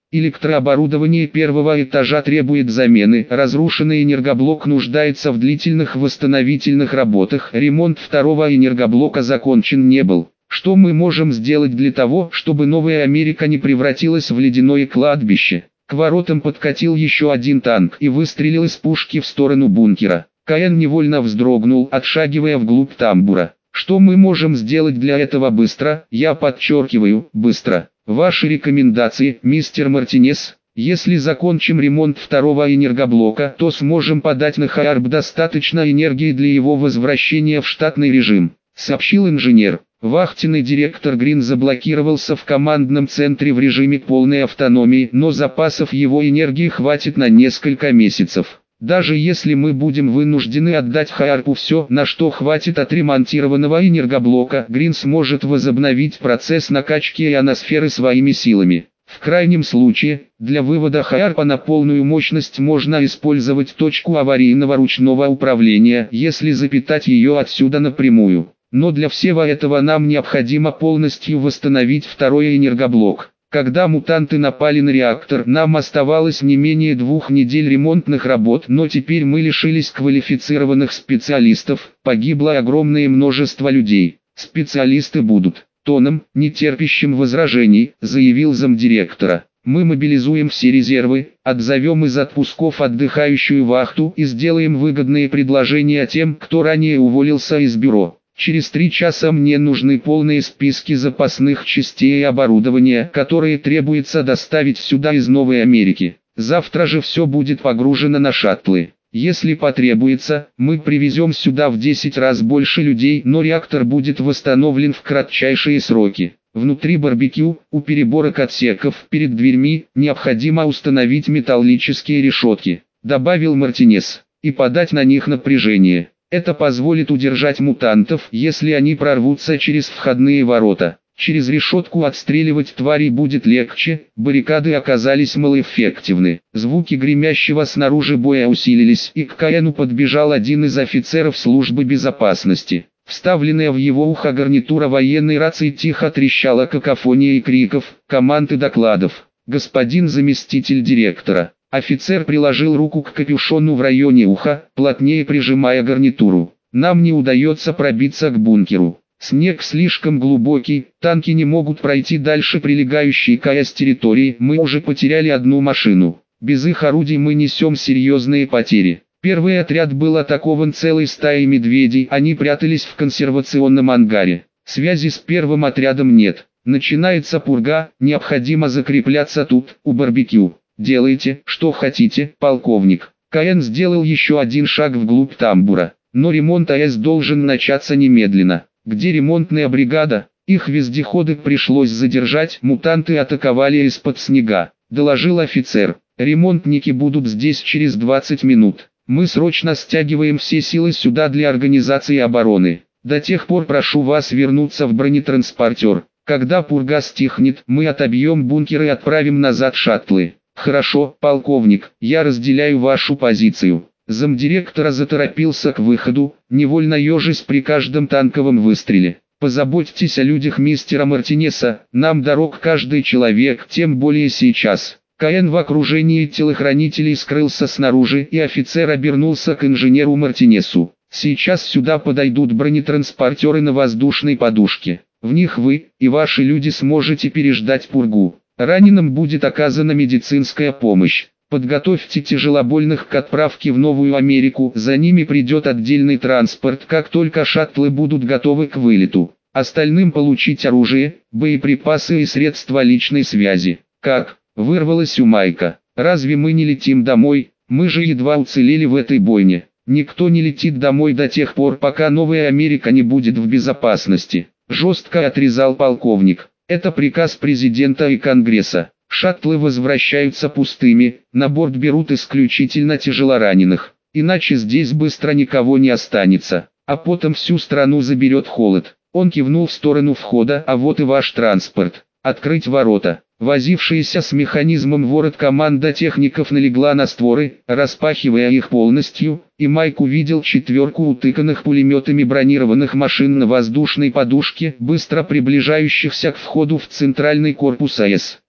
A: Электрооборудование первого этажа требует замены, разрушенный энергоблок нуждается в длительных восстановительных работах, ремонт второго энергоблока закончен не был. Что мы можем сделать для того, чтобы Новая Америка не превратилась в ледяное кладбище? К воротам подкатил еще один танк и выстрелил из пушки в сторону бункера. Каэн невольно вздрогнул, отшагивая вглубь тамбура. Что мы можем сделать для этого быстро? Я подчеркиваю, быстро. Ваши рекомендации, мистер Мартинес? Если закончим ремонт второго энергоблока, то сможем подать на Хайарп достаточно энергии для его возвращения в штатный режим, сообщил инженер. Вахтенный директор Грин заблокировался в командном центре в режиме полной автономии, но запасов его энергии хватит на несколько месяцев. Даже если мы будем вынуждены отдать Хайарпу все, на что хватит отремонтированного энергоблока, Грин сможет возобновить процесс накачки ионосферы своими силами. В крайнем случае, для вывода Хайарпа на полную мощность можно использовать точку аварийного ручного управления, если запитать ее отсюда напрямую. Но для всего этого нам необходимо полностью восстановить второй энергоблок. Когда мутанты напали на реактор, нам оставалось не менее двух недель ремонтных работ, но теперь мы лишились квалифицированных специалистов, погибло огромное множество людей. Специалисты будут. Тоном, не терпящим возражений, заявил замдиректора. Мы мобилизуем все резервы, отзовем из отпусков отдыхающую вахту и сделаем выгодные предложения тем, кто ранее уволился из бюро. Через три часа мне нужны полные списки запасных частей и оборудования, которые требуется доставить сюда из Новой Америки. Завтра же все будет погружено на шаттлы. Если потребуется, мы привезем сюда в десять раз больше людей, но реактор будет восстановлен в кратчайшие сроки. Внутри барбекю, у переборок отсеков, перед дверьми, необходимо установить металлические решетки, добавил Мартинес, и подать на них напряжение. Это позволит удержать мутантов, если они прорвутся через входные ворота. Через решетку отстреливать тварей будет легче, баррикады оказались малоэффективны. Звуки гремящего снаружи боя усилились, и к Каэну подбежал один из офицеров службы безопасности. Вставленная в его ухо гарнитура военной рации тихо трещала какофонией криков, команд и докладов. «Господин заместитель директора». Офицер приложил руку к капюшону в районе уха, плотнее прижимая гарнитуру. «Нам не удается пробиться к бункеру. Снег слишком глубокий, танки не могут пройти дальше прилегающей к АЭС территории, мы уже потеряли одну машину. Без их орудий мы несем серьезные потери». Первый отряд был атакован целой стаей медведей, они прятались в консервационном ангаре. Связи с первым отрядом нет. Начинается пурга, необходимо закрепляться тут, у барбекю. «Делайте, что хотите, полковник». Каэн сделал еще один шаг вглубь тамбура. «Но ремонт АЭС должен начаться немедленно. Где ремонтная бригада?» Их вездеходы пришлось задержать, мутанты атаковали из-под снега, доложил офицер. «Ремонтники будут здесь через двадцать минут. Мы срочно стягиваем все силы сюда для организации обороны. До тех пор прошу вас вернуться в бронетранспортер. Когда пурга стихнет, мы отобьем бункер и отправим назад шаттлы». «Хорошо, полковник, я разделяю вашу позицию». Замдиректора заторопился к выходу, невольно ежась при каждом танковом выстреле. «Позаботьтесь о людях мистера Мартинеса, нам дорог каждый человек, тем более сейчас». Каэн в окружении телохранителей скрылся снаружи, и офицер обернулся к инженеру Мартинесу. «Сейчас сюда подойдут бронетранспортеры на воздушной подушке. В них вы и ваши люди сможете переждать пургу. Раненым будет оказана медицинская помощь. Подготовьте тяжелобольных к отправке в Новую Америку, за ними придет отдельный транспорт, как только шаттлы будут готовы к вылету. Остальным получить оружие, боеприпасы и средства личной связи». «Как?» — вырвалось у Майка. «Разве мы не летим домой? Мы же едва уцелели в этой бойне». «Никто не летит домой до тех пор, пока Новая Америка не будет в безопасности», — жестко отрезал полковник. «Это приказ президента и Конгресса. Шаттлы возвращаются пустыми, на борт берут исключительно тяжелораненых. Иначе здесь быстро никого не останется, а потом всю страну заберет холод». Он кивнул в сторону входа. «А вот и ваш транспорт. Открыть ворота». Возившаяся с механизмом ворот команда техников налегла на створы, распахивая их полностью, и Майк увидел четверку утыканных пулеметами бронированных машин на воздушной подушке, быстро приближающихся к входу в центральный корпус АЭС.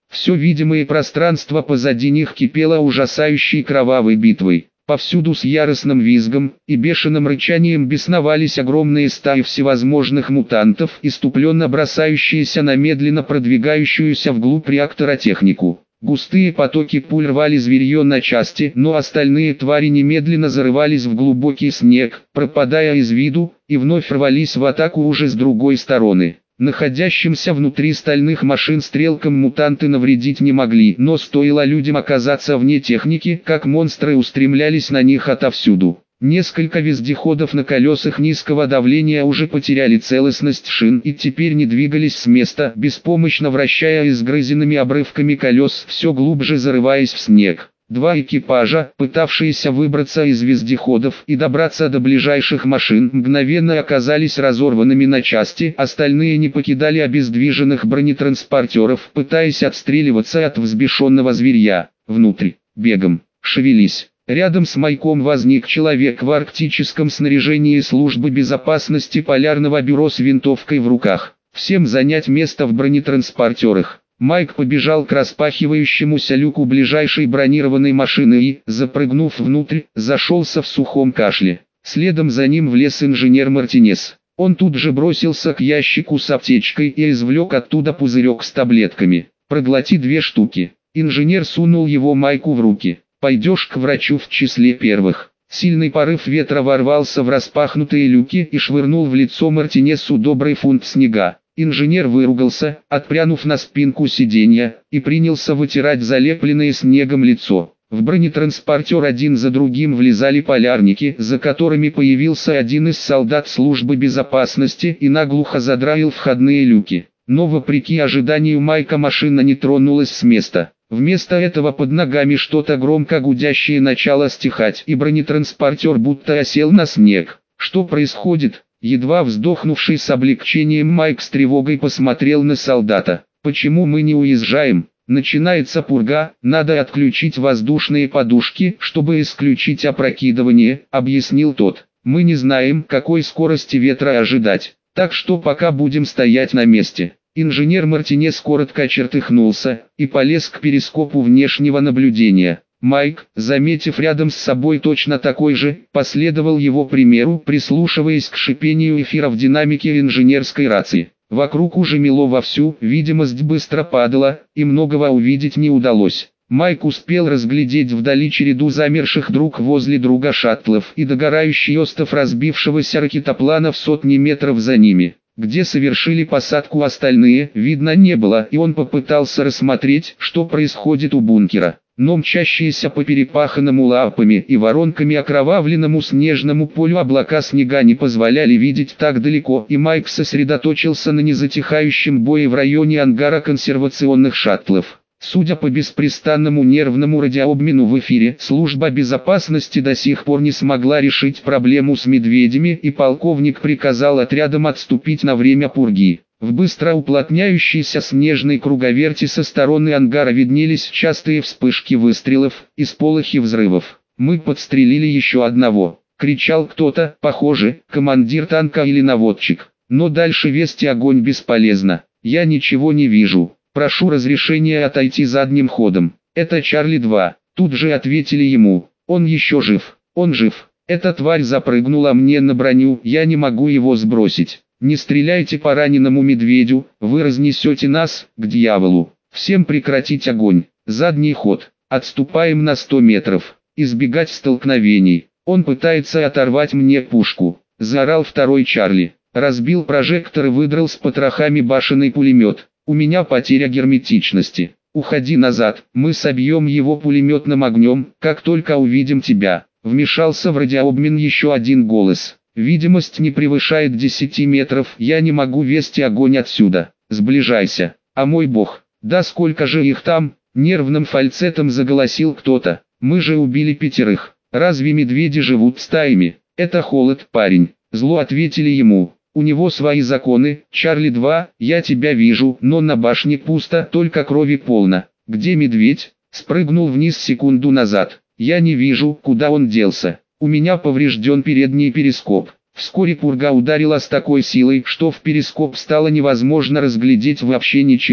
A: Все видимое пространство позади них кипело ужасающей кровавой битвой. Повсюду с яростным визгом и бешеным рычанием бесновались огромные стаи всевозможных мутантов, иступленно бросающиеся на медленно продвигающуюся вглубь реактора технику. Густые потоки пуль рвали зверье на части, но остальные твари немедленно зарывались в глубокий снег, пропадая из виду, и вновь рвались в атаку уже с другой стороны. Находящимся внутри стальных машин стрелкам мутанты навредить не могли, но стоило людям оказаться вне техники, как монстры устремлялись на них отовсюду. Несколько вездеходов на колесах низкого давления уже потеряли целостность шин и теперь не двигались с места, беспомощно вращая изгрызенными обрывками колес, все глубже зарываясь в снег. Два экипажа, пытавшиеся выбраться из вездеходов и добраться до ближайших машин, мгновенно оказались разорванными на части, остальные не покидали обездвиженных бронетранспортеров, пытаясь отстреливаться от взбешенного зверья. Внутрь, бегом, шевелись. Рядом с Майком возник человек в арктическом снаряжении службы безопасности полярного бюро с винтовкой в руках. Всем занять место в бронетранспортерах. Майк побежал к распахивающемуся люку ближайшей бронированной машины и, запрыгнув внутрь, зашелся в сухом кашле. Следом за ним влез инженер Мартинес. Он тут же бросился к ящику с аптечкой и извлек оттуда пузырек с таблетками. «Проглоти две штуки». Инженер сунул его Майку в руки. «Пойдешь к врачу в числе первых». Сильный порыв ветра ворвался в распахнутые люки и швырнул в лицо Мартинесу добрый фунт снега. Инженер выругался, отпрянув на спинку сиденья, и принялся вытирать залепленное снегом лицо. В бронетранспортер один за другим влезали полярники, за которыми появился один из солдат службы безопасности и наглухо задраил входные люки. Но вопреки ожиданию Майка машина не тронулась с места. Вместо этого под ногами что-то громко гудящее начало стихать, и бронетранспортер будто осел на снег. Что происходит? Едва вздохнувший с облегчением Майк с тревогой посмотрел на солдата. «Почему мы не уезжаем? Начинается пурга, надо отключить воздушные подушки, чтобы исключить опрокидывание», — объяснил тот. «Мы не знаем, какой скорости ветра ожидать, так что пока будем стоять на месте». Инженер Мартинес коротко чертыхнулся и полез к перископу внешнего наблюдения. Майк, заметив рядом с собой точно такой же, последовал его примеру, прислушиваясь к шипению эфира в динамике инженерской рации. Вокруг уже мело вовсю, видимость быстро падала, и многого увидеть не удалось. Майк успел разглядеть вдали череду замерших друг возле друга шаттлов и догорающий остов разбившегося ракетоплана в сотни метров за ними. Где совершили посадку остальные, видно не было, и он попытался рассмотреть, что происходит у бункера. Но мчащиеся по перепаханному лапами и воронками окровавленному снежному полю облака снега не позволяли видеть так далеко, и Майк сосредоточился на незатихающем бое в районе ангара консервационных шаттлов. Судя по беспрестанному нервному радиообмену в эфире, служба безопасности до сих пор не смогла решить проблему с медведями, и полковник приказал отрядам отступить на время пурги. В быстро уплотняющейся снежной круговерти со стороны ангара виднелись частые вспышки выстрелов и сполохи взрывов. «Мы подстрелили еще одного», — кричал кто-то, похоже, командир танка или наводчик. Но дальше вести огонь бесполезно. «Я ничего не вижу. Прошу разрешения отойти задним ходом». «Это Чарли два», — тут же ответили ему. «Он еще жив, он жив. Эта тварь запрыгнула мне на броню, я не могу его сбросить». «Не стреляйте по раненому медведю, вы разнесете нас, к дьяволу. Всем прекратить огонь. Задний ход. Отступаем на сто метров. Избегать столкновений. Он пытается оторвать мне пушку», — заорал второй Чарли. Разбил прожектор и выдрал с потрохами башенный пулемет. «У меня потеря герметичности. Уходи назад, мы собьем его пулеметным огнем, как только увидим тебя». Вмешался в радиообмен еще один голос. «Видимость не превышает десяти метров, я не могу вести огонь отсюда. Сближайся». «А мой бог, да сколько же их там?» Нервным фальцетом заголосил кто-то. «Мы же убили пятерых. Разве медведи живут стаями?» «Это холод, парень», зло ответили ему. «У него свои законы, Чарли два, я тебя вижу, но на башне пусто, только крови полно». «Где медведь?» Спрыгнул вниз секунду назад. «Я не вижу, куда он делся. У меня поврежден передний перископ». Вскоре пурга ударила с такой силой, что в перископ стало невозможно разглядеть вообще ничего.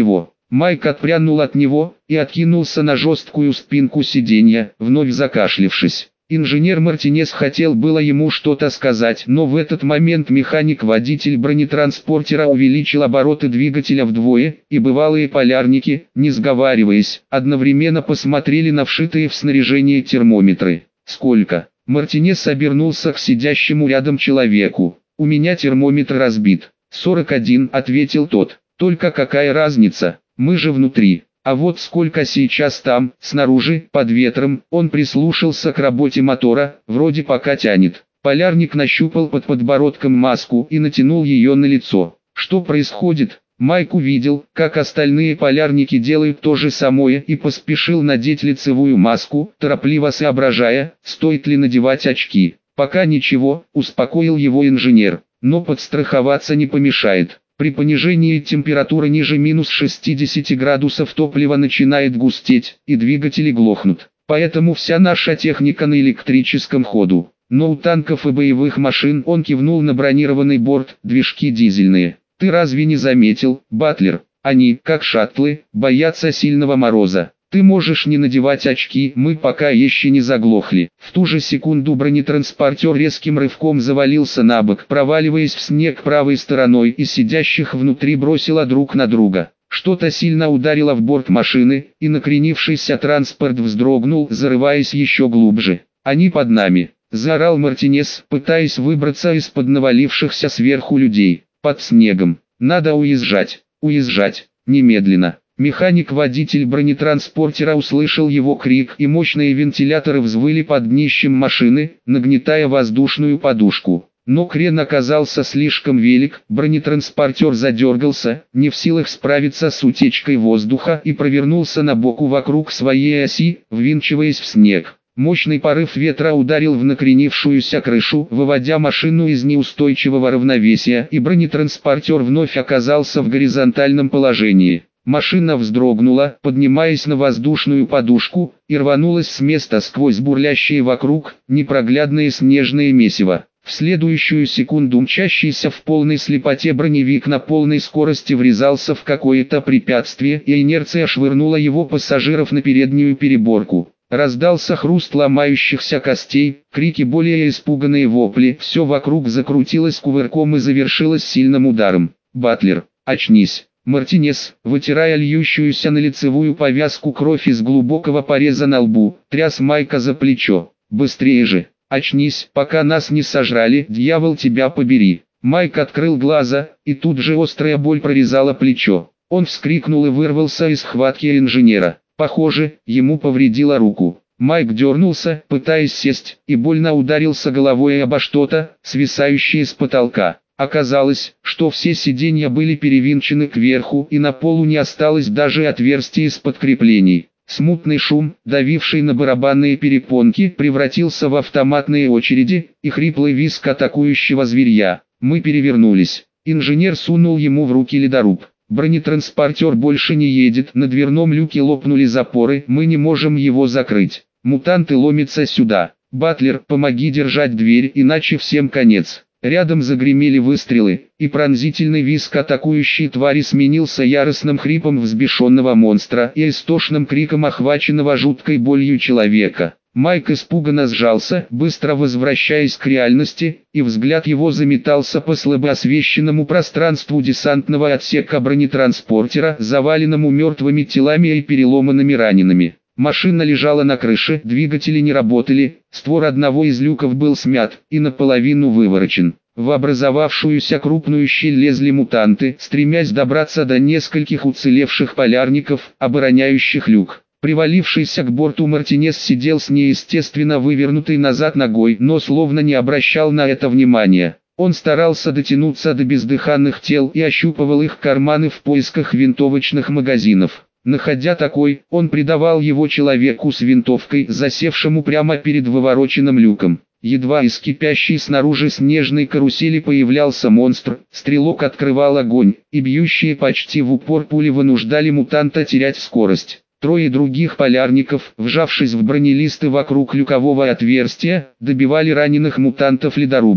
A: Майк отпрянул от него и откинулся на жесткую спинку сиденья, вновь закашлявшись. Инженер Мартинес хотел было ему что-то сказать, но в этот момент механик-водитель бронетранспортера увеличил обороты двигателя вдвое, и бывалые полярники, не сговариваясь, одновременно посмотрели на вшитые в снаряжение термометры. «Сколько?» Мартинес обернулся к сидящему рядом человеку. «У меня термометр разбит». «сорок один», — ответил тот. «Только какая разница? Мы же внутри». А вот сколько сейчас там, снаружи, под ветром, он прислушался к работе мотора, вроде пока тянет. Полярник нащупал под подбородком маску и натянул ее на лицо. Что происходит? Майк увидел, как остальные полярники делают то же самое, и поспешил надеть лицевую маску, торопливо соображая, стоит ли надевать очки. Пока ничего, успокоил его инженер, но подстраховаться не помешает. При понижении температуры ниже минус шестидесяти градусов топливо начинает густеть, и двигатели глохнут. Поэтому вся наша техника на электрическом ходу. Но у танков и боевых машин, он кивнул на бронированный борт, движки дизельные. Ты разве не заметил, Батлер? Они, как шаттлы, боятся сильного мороза. Ты можешь не надевать очки, мы пока еще не заглохли. В ту же секунду бронетранспортер резким рывком завалился на бок, проваливаясь в снег правой стороной, и сидящих внутри бросило друг на друга. Что-то сильно ударило в борт машины, и накренившийся транспорт вздрогнул, зарываясь еще глубже. «Они под нами!» – заорал Мартинес, пытаясь выбраться из-под навалившихся сверху людей. «Под снегом! Надо уезжать! Уезжать! Немедленно!» Механик-водитель бронетранспортера услышал его крик, и мощные вентиляторы взвыли под днищем машины, нагнетая воздушную подушку. Но крен оказался слишком велик, бронетранспортер задергался, не в силах справиться с утечкой воздуха, и провернулся на боку вокруг своей оси, ввинчиваясь в снег. Мощный порыв ветра ударил в накренившуюся крышу, выводя машину из неустойчивого равновесия, и бронетранспортер вновь оказался в горизонтальном положении. Машина вздрогнула, поднимаясь на воздушную подушку, и рванулась с места сквозь бурлящие вокруг непроглядные снежные месиво. В следующую секунду мчащийся в полной слепоте броневик на полной скорости врезался в какое-то препятствие, и инерция швырнула его пассажиров на переднюю переборку. Раздался хруст ломающихся костей, крики боли и испуганные вопли, все вокруг закрутилось кувырком и завершилось сильным ударом. «Батлер, очнись!» Мартинес, вытирая льющуюся на лицевую повязку кровь из глубокого пореза на лбу, тряс Майка за плечо. «Быстрее же! Очнись, пока нас не сожрали, дьявол тебя побери!» Майк открыл глаза, и тут же острая боль прорезала плечо. Он вскрикнул и вырвался из схватки инженера. Похоже, ему повредило руку. Майк дернулся, пытаясь сесть, и больно ударился головой обо что-то, свисающее с потолка. Оказалось, что все сиденья были перевинчены кверху, и на полу не осталось даже отверстий из-под креплений. Смутный шум, давивший на барабанные перепонки, превратился в автоматные очереди и хриплый визг атакующего зверья. Мы перевернулись. Инженер сунул ему в руки ледоруб. «Бронетранспортер больше не едет, на дверном люке лопнули запоры, мы не можем его закрыть. Мутанты ломятся сюда. Батлер, помоги держать дверь, иначе всем конец». Рядом загремели выстрелы, и пронзительный визг атакующей твари сменился яростным хрипом взбешенного монстра и истошным криком охваченного жуткой болью человека. Майк испуганно сжался, быстро возвращаясь к реальности, и взгляд его заметался по слабо освещенному пространству десантного отсека бронетранспортера, заваленному мертвыми телами и переломанными ранеными. Машина лежала на крыше, двигатели не работали, створ одного из люков был смят и наполовину выворочен. В образовавшуюся крупную щель лезли мутанты, стремясь добраться до нескольких уцелевших полярников, обороняющих люк. Привалившийся к борту Мартинес сидел с неестественно вывернутой назад ногой, но словно не обращал на это внимания. Он старался дотянуться до бездыханных тел и ощупывал их карманы в поисках винтовочных магазинов. Находя такой, он придавал его человеку с винтовкой, засевшему прямо перед вывороченным люком. Едва из кипящей снаружи снежной карусели появлялся монстр, стрелок открывал огонь, и бьющие почти в упор пули вынуждали мутанта терять скорость. Трое других полярников, вжавшись в бронелисты вокруг люкового отверстия, добивали раненых мутантов ледорубами.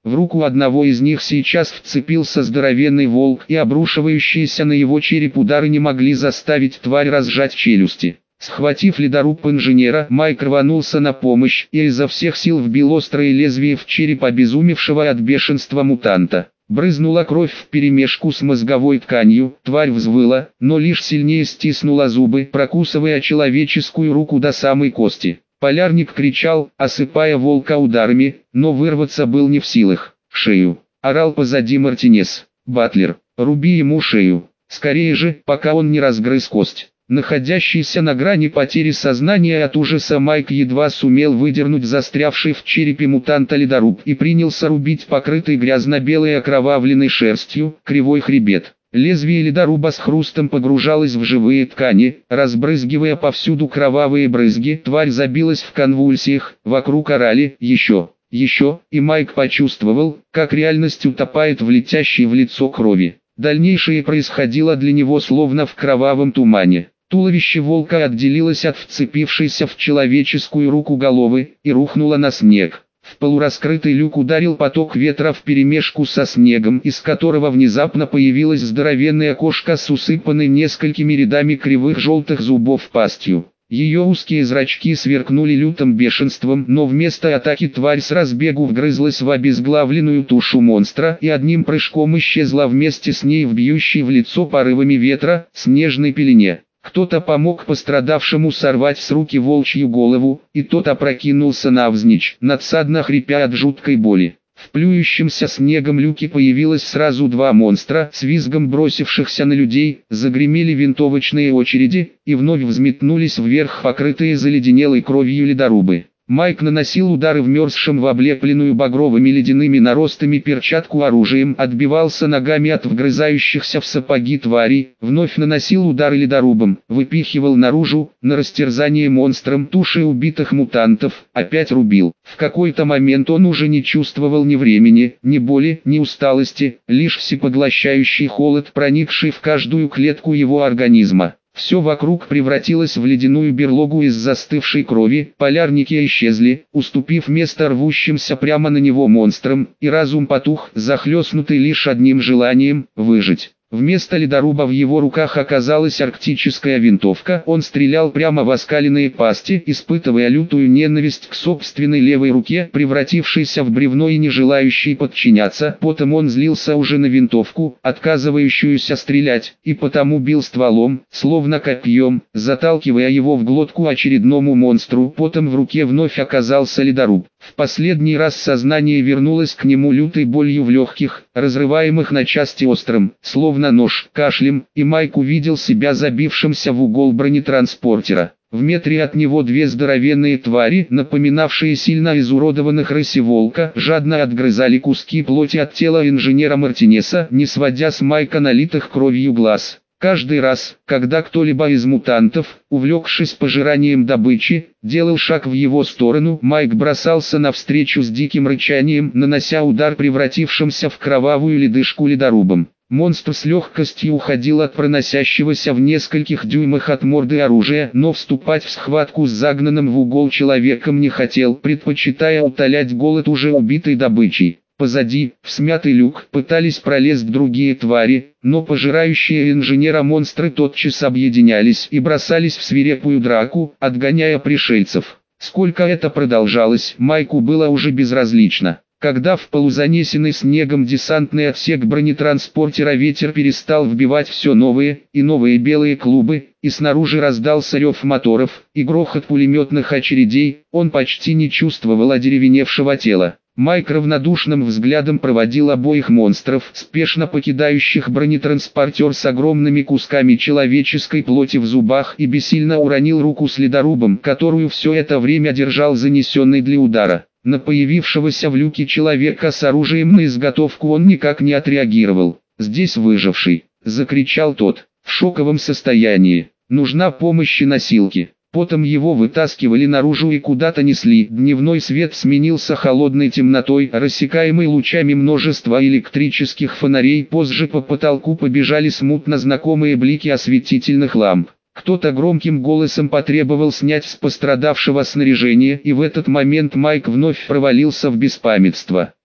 A: В руку одного из них сейчас вцепился здоровенный волк, и обрушивающиеся на его череп удары не могли заставить тварь разжать челюсти. Схватив ледоруб инженера, Майк рванулся на помощь и изо всех сил вбил острое лезвие в череп обезумевшего от бешенства мутанта. Брызнула кровь вперемешку с мозговой тканью, тварь взвыла, но лишь сильнее стиснула зубы, прокусывая человеческую руку до самой кости. Полярник кричал, осыпая волка ударами, но вырваться был не в силах. «Шею!» – орал позади Мартинес. «Батлер, руби ему шею! Скорее же, пока он не разгрыз кость!» Находящийся на грани потери сознания от ужаса Майк едва сумел выдернуть застрявший в черепе мутанта ледоруб и принялся рубить покрытый грязно-белой окровавленной шерстью кривой хребет. Лезвие ледоруба с хрустом погружалось в живые ткани, разбрызгивая повсюду кровавые брызги. Тварь забилась в конвульсиях, вокруг орали «еще, еще», и Майк почувствовал, как реальность утопает в летящей в лицо крови. Дальнейшее происходило для него словно в кровавом тумане. Туловище волка отделилось от вцепившейся в человеческую руку головы и рухнуло на снег. В полураскрытый люк ударил поток ветра вперемешку со снегом, из которого внезапно появилась здоровенная кошка с усыпанной несколькими рядами кривых желтых зубов пастью. Ее узкие зрачки сверкнули лютым бешенством, но вместо атаки тварь с разбегу вгрызлась в обезглавленную тушу монстра и одним прыжком исчезла вместе с ней в бьющей в лицо порывами ветра снежной пелене. Кто-то помог пострадавшему сорвать с руки волчью голову, и тот опрокинулся навзничь, надсадно хрипя от жуткой боли. В плюющемся снегом люке появилось сразу два монстра, с визгом бросившихся на людей, загремели винтовочные очереди, и вновь взметнулись вверх покрытые заледенелой кровью ледорубы. Майк наносил удары вмерзшим в облепленную багровыми ледяными наростами перчатку оружием, отбивался ногами от вгрызающихся в сапоги тварей, вновь наносил удары ледорубом, выпихивал наружу, на растерзание монстрам туши убитых мутантов, опять рубил. В какой-то момент он уже не чувствовал ни времени, ни боли, ни усталости, лишь всепоглощающий холод, проникший в каждую клетку его организма. Все вокруг превратилось в ледяную берлогу из застывшей крови, полярники исчезли, уступив место рвущимся прямо на него монстрам, и разум потух, захлестнутый лишь одним желанием – выжить. Вместо ледоруба в его руках оказалась арктическая винтовка, он стрелял прямо в оскаленные пасти, испытывая лютую ненависть к собственной левой руке, превратившейся в бревно и не желающей подчиняться. Потом он злился уже на винтовку, отказывающуюся стрелять, и потому бил стволом, словно копьем, заталкивая его в глотку очередному монстру. Потом в руке вновь оказался ледоруб. В последний раз сознание вернулось к нему лютой болью в легких, разрываемых на части острым, словно нож, кашлем, и Майк увидел себя забившимся в угол бронетранспортера. В метре от него две здоровенные твари, напоминавшие сильно изуродованных рысеволка, жадно отгрызали куски плоти от тела инженера Мартинеса, не сводя с Майка налитых кровью глаз. Каждый раз, когда кто-либо из мутантов, увлекшись пожиранием добычи, делал шаг в его сторону, Майк бросался навстречу с диким рычанием, нанося удар превратившимся в кровавую ледышку ледорубом. Монстр с легкостью уходил от проносящегося в нескольких дюймах от морды оружия, но вступать в схватку с загнанным в угол человеком не хотел, предпочитая утолять голод уже убитой добычей. Позади, в смятый люк, пытались пролезть другие твари, но пожирающие инженера монстры тотчас объединялись и бросались в свирепую драку, отгоняя пришельцев. Сколько это продолжалось, Майку было уже безразлично. Когда в полузанесенный снегом десантный отсек бронетранспортера ветер перестал вбивать все новые и новые белые клубы, и снаружи раздался рев моторов и грохот пулеметных очередей, он почти не чувствовал одеревеневшего тела. Майк равнодушным взглядом проводил обоих монстров, спешно покидающих бронетранспортер с огромными кусками человеческой плоти в зубах, и бессильно уронил руку с ледорубом, которую все это время держал занесенной для удара. На появившегося в люке человека с оружием на изготовку он никак не отреагировал. «Здесь выживший!» – закричал тот, в шоковом состоянии. «Нужна помощь и носилки!» Потом его вытаскивали наружу и куда-то несли. Дневной свет сменился холодной темнотой, рассекаемой лучами множества электрических фонарей. Позже по потолку побежали смутно знакомые блики осветительных ламп. Кто-то громким голосом потребовал снять с пострадавшего снаряжение, и в этот момент Майк вновь провалился в беспамятство.